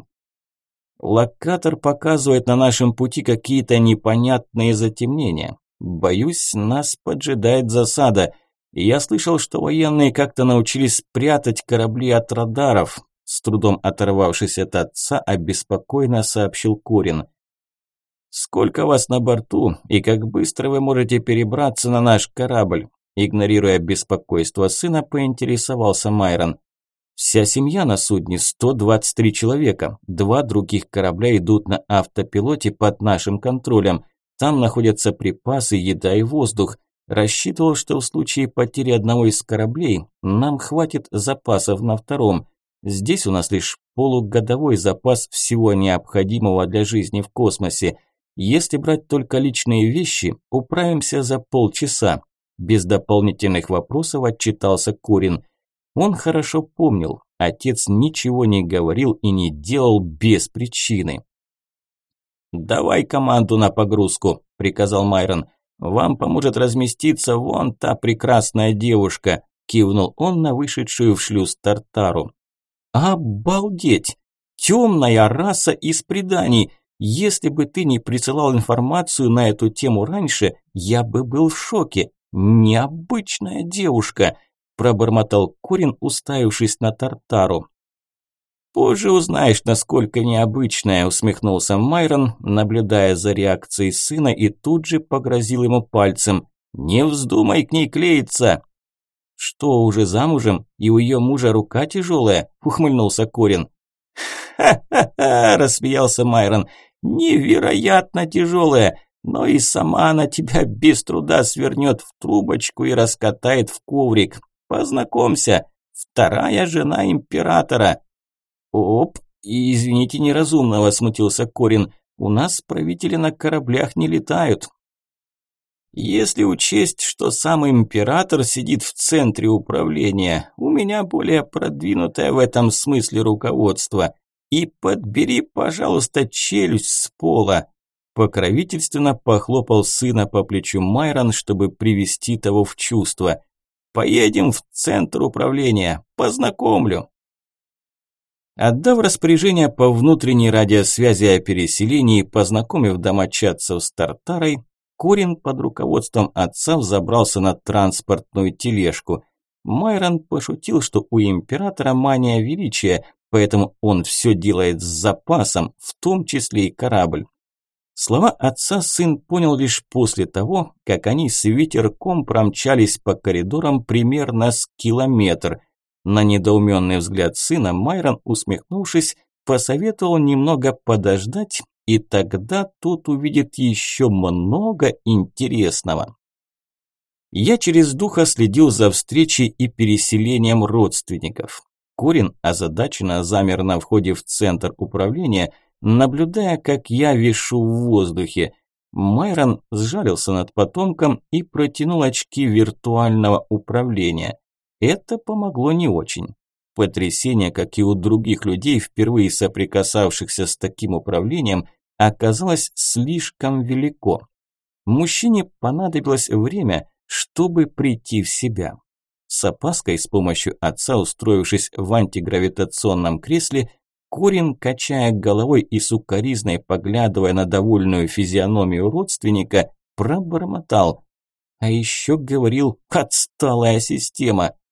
«Локатор показывает на нашем пути какие-то непонятные затемнения. Боюсь, нас поджидает засада. Я слышал, что военные как-то научились прятать корабли от радаров», – с трудом оторвавшись от отца, обеспокоенно сообщил Корин. «Сколько вас на борту и как быстро вы можете перебраться на наш корабль?» Игнорируя беспокойство сына, поинтересовался Майрон. «Вся семья на судне, 123 человека. 2 других корабля идут на автопилоте под нашим контролем. Там находятся припасы, еда и воздух. Рассчитывал, что в случае потери одного из кораблей нам хватит запасов на втором. Здесь у нас лишь полугодовой запас всего необходимого для жизни в космосе. Если брать только личные вещи, управимся за полчаса». Без дополнительных вопросов отчитался Корин. Он хорошо помнил, отец ничего не говорил и не делал без причины. «Давай команду на погрузку», – приказал Майрон. «Вам поможет разместиться вон та прекрасная девушка», – кивнул он на вышедшую в шлюз Тартару. «Обалдеть! Темная раса из преданий! Если бы ты не присылал информацию на эту тему раньше, я бы был в шоке. Необычная девушка», – пробормотал Корин, уставившись на Тартару. «Позже узнаешь, насколько необычная», – усмехнулся Майрон, наблюдая за реакцией сына, и тут же погрозил ему пальцем. «Не вздумай к ней клеиться!» «Что, уже замужем, и у ее мужа рука тяжелая?» – ухмыльнулся Корин. «Ха-ха-ха!» – рассмеялся Майрон. «Невероятно тяжелая! Но и сама она тебя без труда свернет в трубочку и раскатает в коврик. Познакомься, вторая жена императора». «Оп, извините неразумного», – смутился Корин. «У нас правители на кораблях не летают». «Если учесть, что сам император сидит в центре управления, у меня более продвинутое в этом смысле руководство. И подбери, пожалуйста, челюсть с пола». Покровительственно похлопал сына по плечу Майрон, чтобы привести того в чувство. «Поедем в центр управления, познакомлю». Отдав распоряжение по внутренней радиосвязи о переселении, познакомив домочадцев с Тартарой, Корин под руководством отца взобрался на транспортную тележку. Майрон пошутил, что у императора мания величия, поэтому он все делает с запасом, в том числе и корабль. Слова отца сын понял лишь после того, как они с ветерком промчались по коридорам примерно с километр. На недоуменный взгляд сына Майрон, усмехнувшись, посоветовал немного подождать, и тогда тот увидит еще много интересного. Я через духа следил за встречей и переселением родственников. Корин озадаченно замер на входе в центр управления, наблюдая, как я вишу в воздухе. Майрон сжалился над потомком и протянул очки виртуального управления. Это помогло не очень. Потрясение, как и у других людей, впервые соприкасавшихся с таким управлением, оказалось слишком велико. Мужчине понадобилось время, чтобы прийти в себя. С опаской, с помощью отца, устроившись в антигравитационном кресле, Корин, качая головой и сукоризной поглядывая на довольную физиономию родственника, пробормотал. А еще говорил «отсталая система».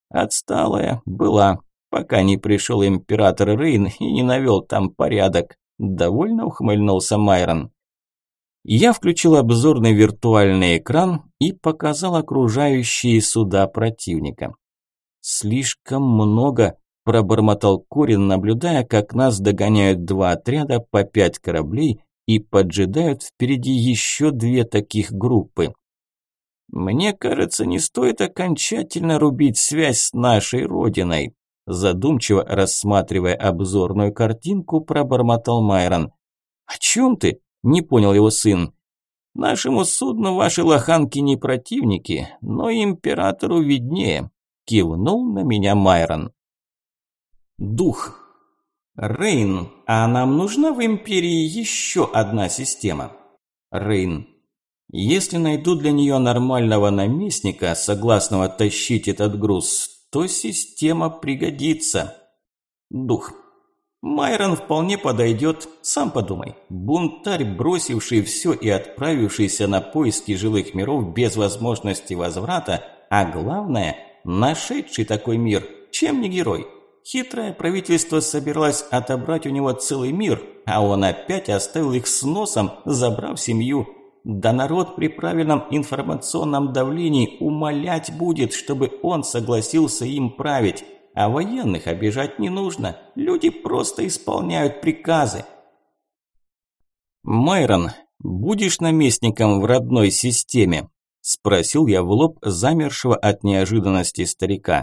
Отсталая была, пока не пришел император Рейн и не навел там порядок. Довольно ухмыльнулся Майрон. Я включил обзорный виртуальный экран и показал окружающие суда противника. «Слишком много», – пробормотал Корин, наблюдая, как нас догоняют 2 отряда по 5 кораблей и поджидают впереди еще 2 таких группы. «Мне кажется, не стоит окончательно рубить связь с нашей родиной», – задумчиво рассматривая обзорную картинку, пробормотал Майрон. «О чем ты?» – не понял его сын. «Нашему судну ваши лоханки не противники, но императору виднее», – кивнул на меня Майрон. Дух. Рейн, а нам нужна в Империи еще одна система? Рейн. Если найду для нее нормального наместника, согласного тащить этот груз, то система пригодится. Дух. Майрон вполне подойдет, сам подумай. Бунтарь, бросивший все и отправившийся на поиски жилых миров без возможности возврата, а главное, нашедший такой мир, чем не герой? Хитрое правительство собиралось отобрать у него целый мир, а он опять оставил их с носом, забрав семью. Да народ при правильном информационном давлении умолять будет, чтобы он согласился им править. А военных обижать не нужно. Люди просто исполняют приказы. «Майрон, будешь наместником в родной системе?» – спросил я в лоб замершего от неожиданности старика.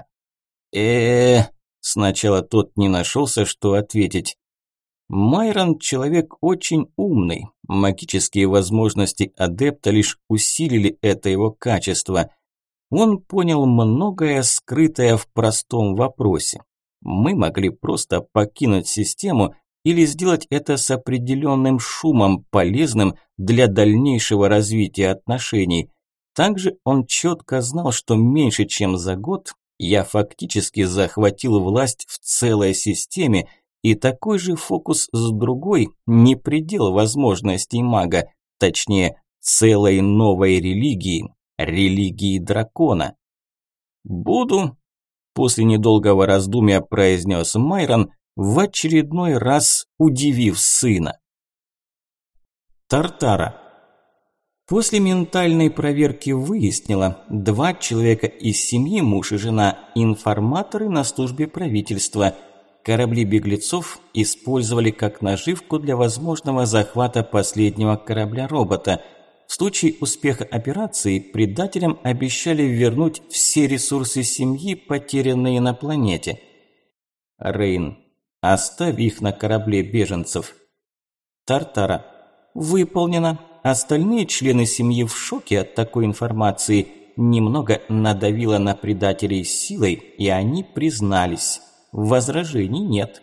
Сначала тот не нашелся, что ответить. Майрон человек очень умный. Магические возможности адепта лишь усилили это его качество. Он понял многое, скрытое в простом вопросе. Мы могли просто покинуть систему или сделать это с определенным шумом, полезным для дальнейшего развития отношений. Также он четко знал, что меньше чем за год я фактически захватил власть в целой системе, и такой же фокус с другой не предел возможностей мага, точнее, целой новой религии. Религии дракона. «Буду», – после недолгого раздумья произнес Майрон, в очередной раз удивив сына. Тартара. После ментальной проверки выяснила, 2 человека из семьи, муж и жена, информаторы на службе правительства. Корабли беглецов использовали как наживку для возможного захвата последнего корабля-робота. В случае успеха операции предателям обещали вернуть все ресурсы семьи, потерянные на планете. Рейн. Оставь их на корабле беженцев. Тартара. Выполнено. Остальные члены семьи в шоке от такой информации. Немного надавило на предателей силой, и они признались. Возражений нет.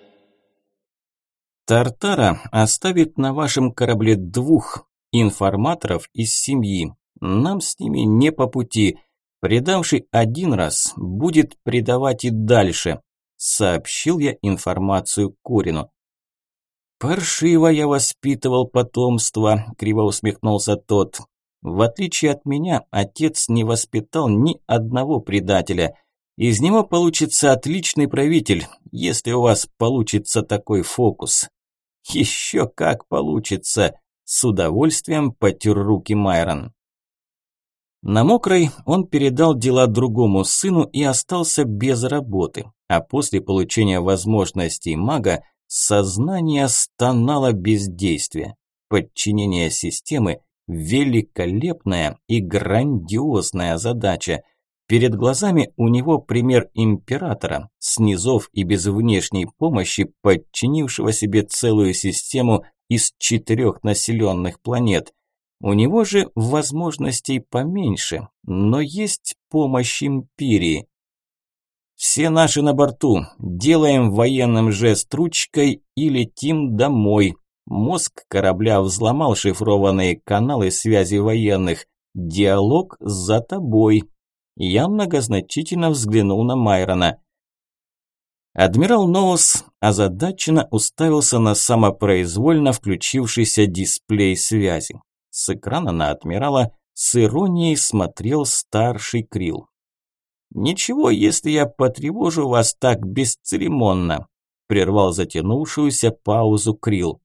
Тартара оставит на вашем корабле 2 информаторов из семьи. Нам с ними не по пути. Предавший один раз будет предавать и дальше, сообщил я информацию Корину. «Паршиво я воспитывал потомство», – криво усмехнулся тот. «В отличие от меня, отец не воспитал ни одного предателя. Из него получится отличный правитель, если у вас получится такой фокус». «Еще как получится», – с удовольствием потер руки Майрон. На Мокрой он передал дела другому сыну и остался без работы, а после получения возможностей мага сознание стонало бездействия. Подчинение системы – великолепная и грандиозная задача. Перед глазами у него пример императора, с низов и без внешней помощи, подчинившего себе целую систему из 4 населенных планет. У него же возможностей поменьше, но есть помощь империи. «Все наши на борту, делаем военным жест ручкой и летим домой». Мозг корабля взломал шифрованные каналы связи военных. «Диалог за тобой». Я многозначительно взглянул на Майрона. Адмирал Ноус озадаченно уставился на самопроизвольно включившийся дисплей связи. С экрана на адмирала с иронией смотрел старший Крилл. «Ничего, если я потревожу вас так бесцеремонно», – прервал затянувшуюся паузу Крилл.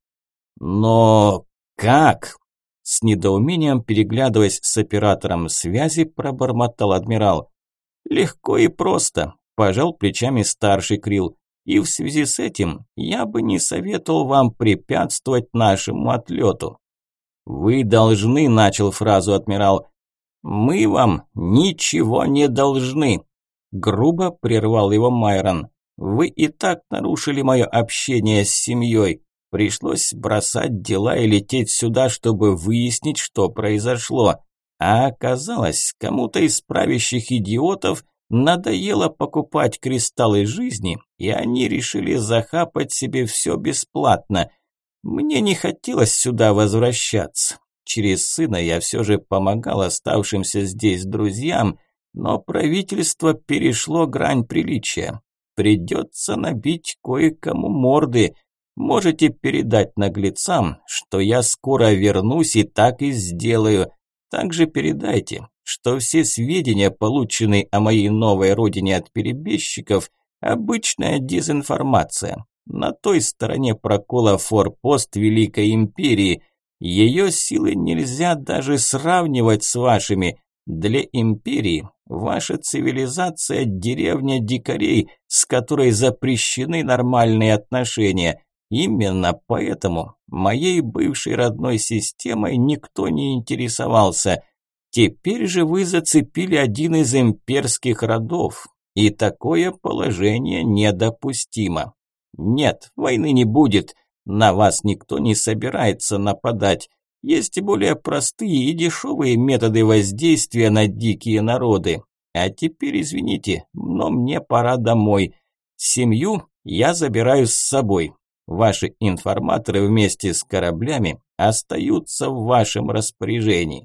«Но как?» – с недоумением переглядываясь с оператором связи, пробормотал адмирал. «Легко и просто», – пожал плечами старший Крилл. «И в связи с этим я бы не советовал вам препятствовать нашему отлету». «Вы должны», – начал фразу адмирал. «Мы вам ничего не должны», – грубо прервал его Майрон. «Вы и так нарушили мое общение с семьей. Пришлось бросать дела и лететь сюда, чтобы выяснить, что произошло. А оказалось, кому-то из правящих идиотов надоело покупать кристаллы жизни, и они решили захапать себе все бесплатно. Мне не хотелось сюда возвращаться. Через сына я все же помогал оставшимся здесь друзьям, но правительство перешло грань приличия. Придется набить кое-кому морды. Можете передать наглецам, что я скоро вернусь и так и сделаю. Также передайте, что все сведения, полученные о моей новой родине от перебежчиков, обычная дезинформация. На той стороне прокола форпост Великой Империи. Ее силы нельзя даже сравнивать с вашими. Для Империи ваша цивилизация – деревня дикарей, с которой запрещены нормальные отношения. Именно поэтому моей бывшей родной системой никто не интересовался. Теперь же вы зацепили один из имперских родов, и такое положение недопустимо. Нет, войны не будет. На вас никто не собирается нападать. Есть и более простые и дешевые методы воздействия на дикие народы. А теперь, извините, но мне пора домой. Семью я забираю с собой. Ваши информаторы вместе с кораблями остаются в вашем распоряжении.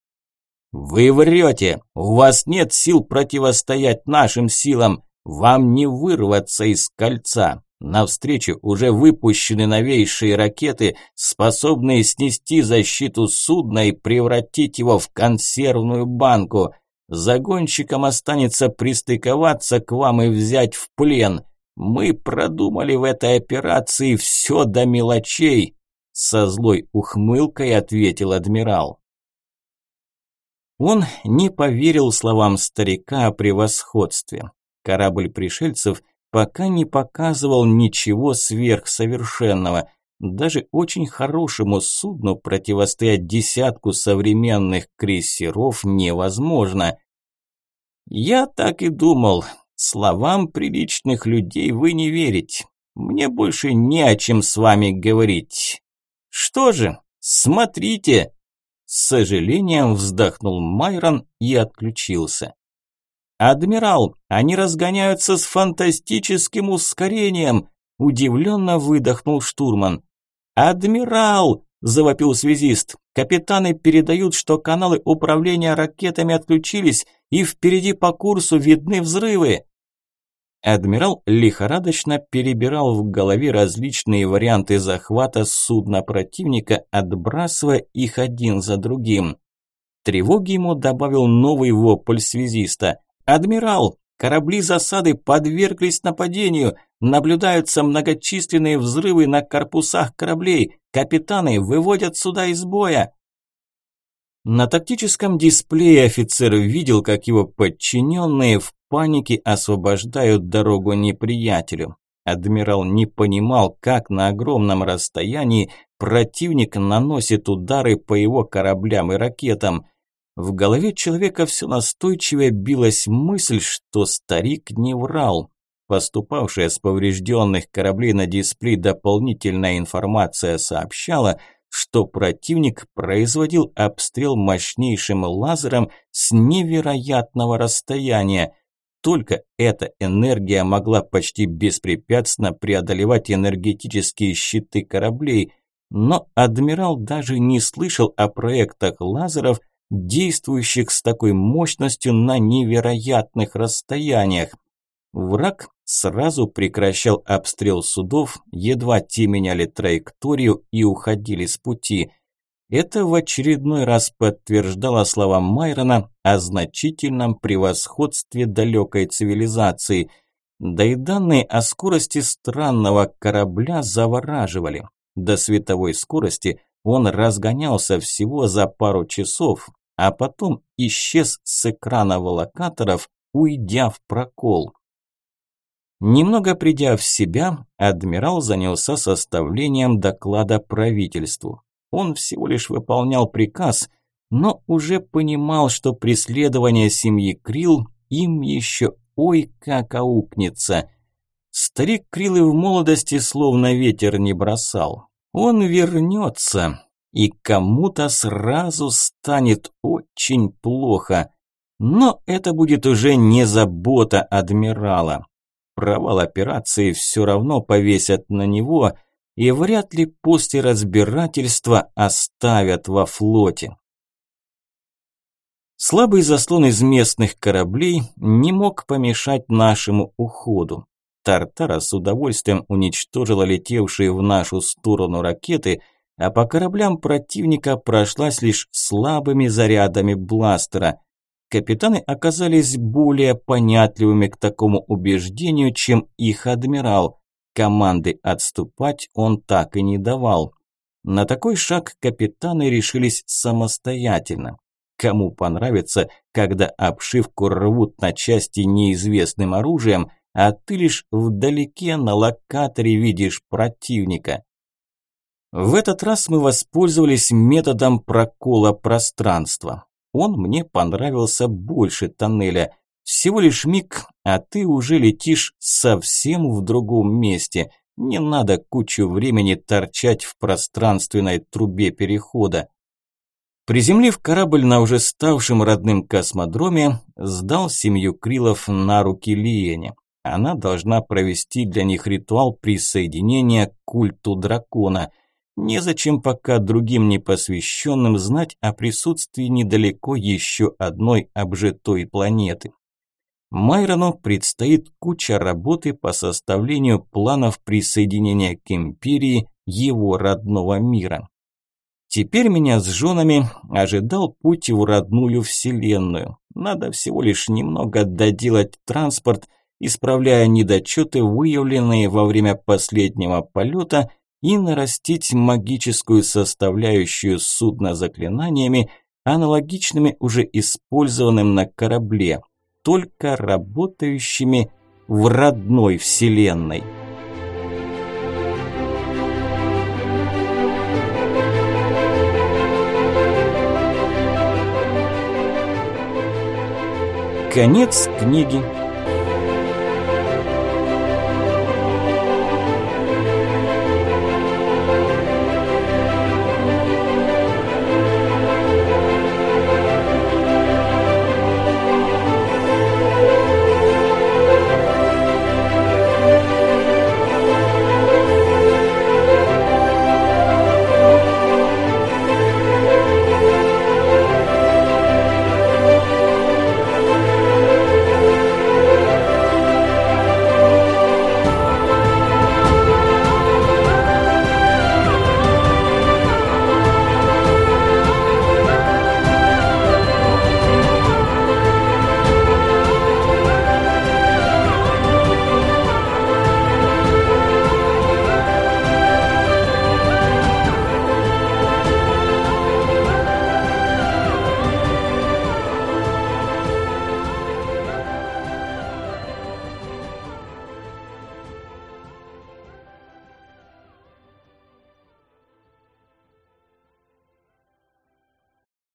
Вы врете! У вас нет сил противостоять нашим силам. Вам не вырваться из кольца. Навстречу уже выпущены новейшие ракеты, способные снести защиту судна и превратить его в консервную банку. Загонщикам останется пристыковаться к вам и взять в плен. Мы продумали в этой операции все до мелочей, со злой ухмылкой ответил адмирал. Он не поверил словам старика о превосходстве. Корабль пришельцев пока не показывал ничего сверхсовершенного. Даже очень хорошему судну противостоять десятку современных крейсеров невозможно. Я так и думал. Словам приличных людей вы не верите. Мне больше не о чем с вами говорить. Что же, смотрите. С сожалением вздохнул Майрон и отключился. «Адмирал, они разгоняются с фантастическим ускорением!» – удивленно выдохнул штурман. «Адмирал!» – завопил связист. «Капитаны передают, что каналы управления ракетами отключились, и впереди по курсу видны взрывы!» Адмирал лихорадочно перебирал в голове различные варианты захвата судна противника, отбрасывая их один за другим. Тревоги ему добавил новый вопль связиста. «Адмирал, корабли засады подверглись нападению. Наблюдаются многочисленные взрывы на корпусах кораблей. Капитаны выводят суда из боя». На тактическом дисплее офицер видел, как его подчиненные в панике освобождают дорогу неприятелю. Адмирал не понимал, как на огромном расстоянии противник наносит удары по его кораблям и ракетам. В голове человека все настойчивее билась мысль, что старик не врал. Поступавшая с поврежденных кораблей на дисплей дополнительная информация сообщала, что противник производил обстрел мощнейшим лазером с невероятного расстояния. Только эта энергия могла почти беспрепятственно преодолевать энергетические щиты кораблей, но адмирал даже не слышал о проектах лазеров, действующих с такой мощностью на невероятных расстояниях. Враг сразу прекращал обстрел судов, едва те меняли траекторию и уходили с пути. Это в очередной раз подтверждало слова Майрона о значительном превосходстве далекой цивилизации. Да и данные о скорости странного корабля завораживали. До световой скорости он разгонялся всего за пару часов, а потом исчез с экранов локаторов, уйдя в прокол. Немного придя в себя, адмирал занялся составлением доклада правительству. Он всего лишь выполнял приказ, но уже понимал, что преследование семьи Крилл им еще ой как аукнется. Старик Крилл и в молодости словно ветер не бросал. Он вернется, и кому-то сразу станет очень плохо. Но это будет уже не забота адмирала. Провал операции все равно повесят на него, и вряд ли после разбирательства оставят во флоте. Слабый заслон из местных кораблей не мог помешать нашему уходу. Тартара с удовольствием уничтожила летевшие в нашу сторону ракеты, а по кораблям противника прошлась лишь слабыми зарядами бластера. Капитаны оказались более понятливыми к такому убеждению, чем их адмирал. Команды отступать он так и не давал. На такой шаг капитаны решились самостоятельно. Кому понравится, когда обшивку рвут на части неизвестным оружием, а ты лишь вдалеке на локаторе видишь противника. В этот раз мы воспользовались методом прокола пространства. Он мне понравился больше тоннеля. Всего лишь миг, а ты уже летишь совсем в другом месте. Не надо кучу времени торчать в пространственной трубе перехода. Приземлив корабль на уже ставшем родным космодроме, сдал семью Криллов на руки Лиэне. Она должна провести для них ритуал присоединения к культу дракона. Незачем пока другим непосвященным знать о присутствии недалеко еще одной обжитой планеты. Майрону предстоит куча работы по составлению планов присоединения к империи его родного мира. Теперь меня с женами ожидал путь в родную вселенную. Надо всего лишь немного доделать транспорт, исправляя недочеты, выявленные во время последнего полета, и нарастить магическую составляющую судна заклинаниями, аналогичными уже использованным на корабле, только работающими в родной вселенной. Конец книги.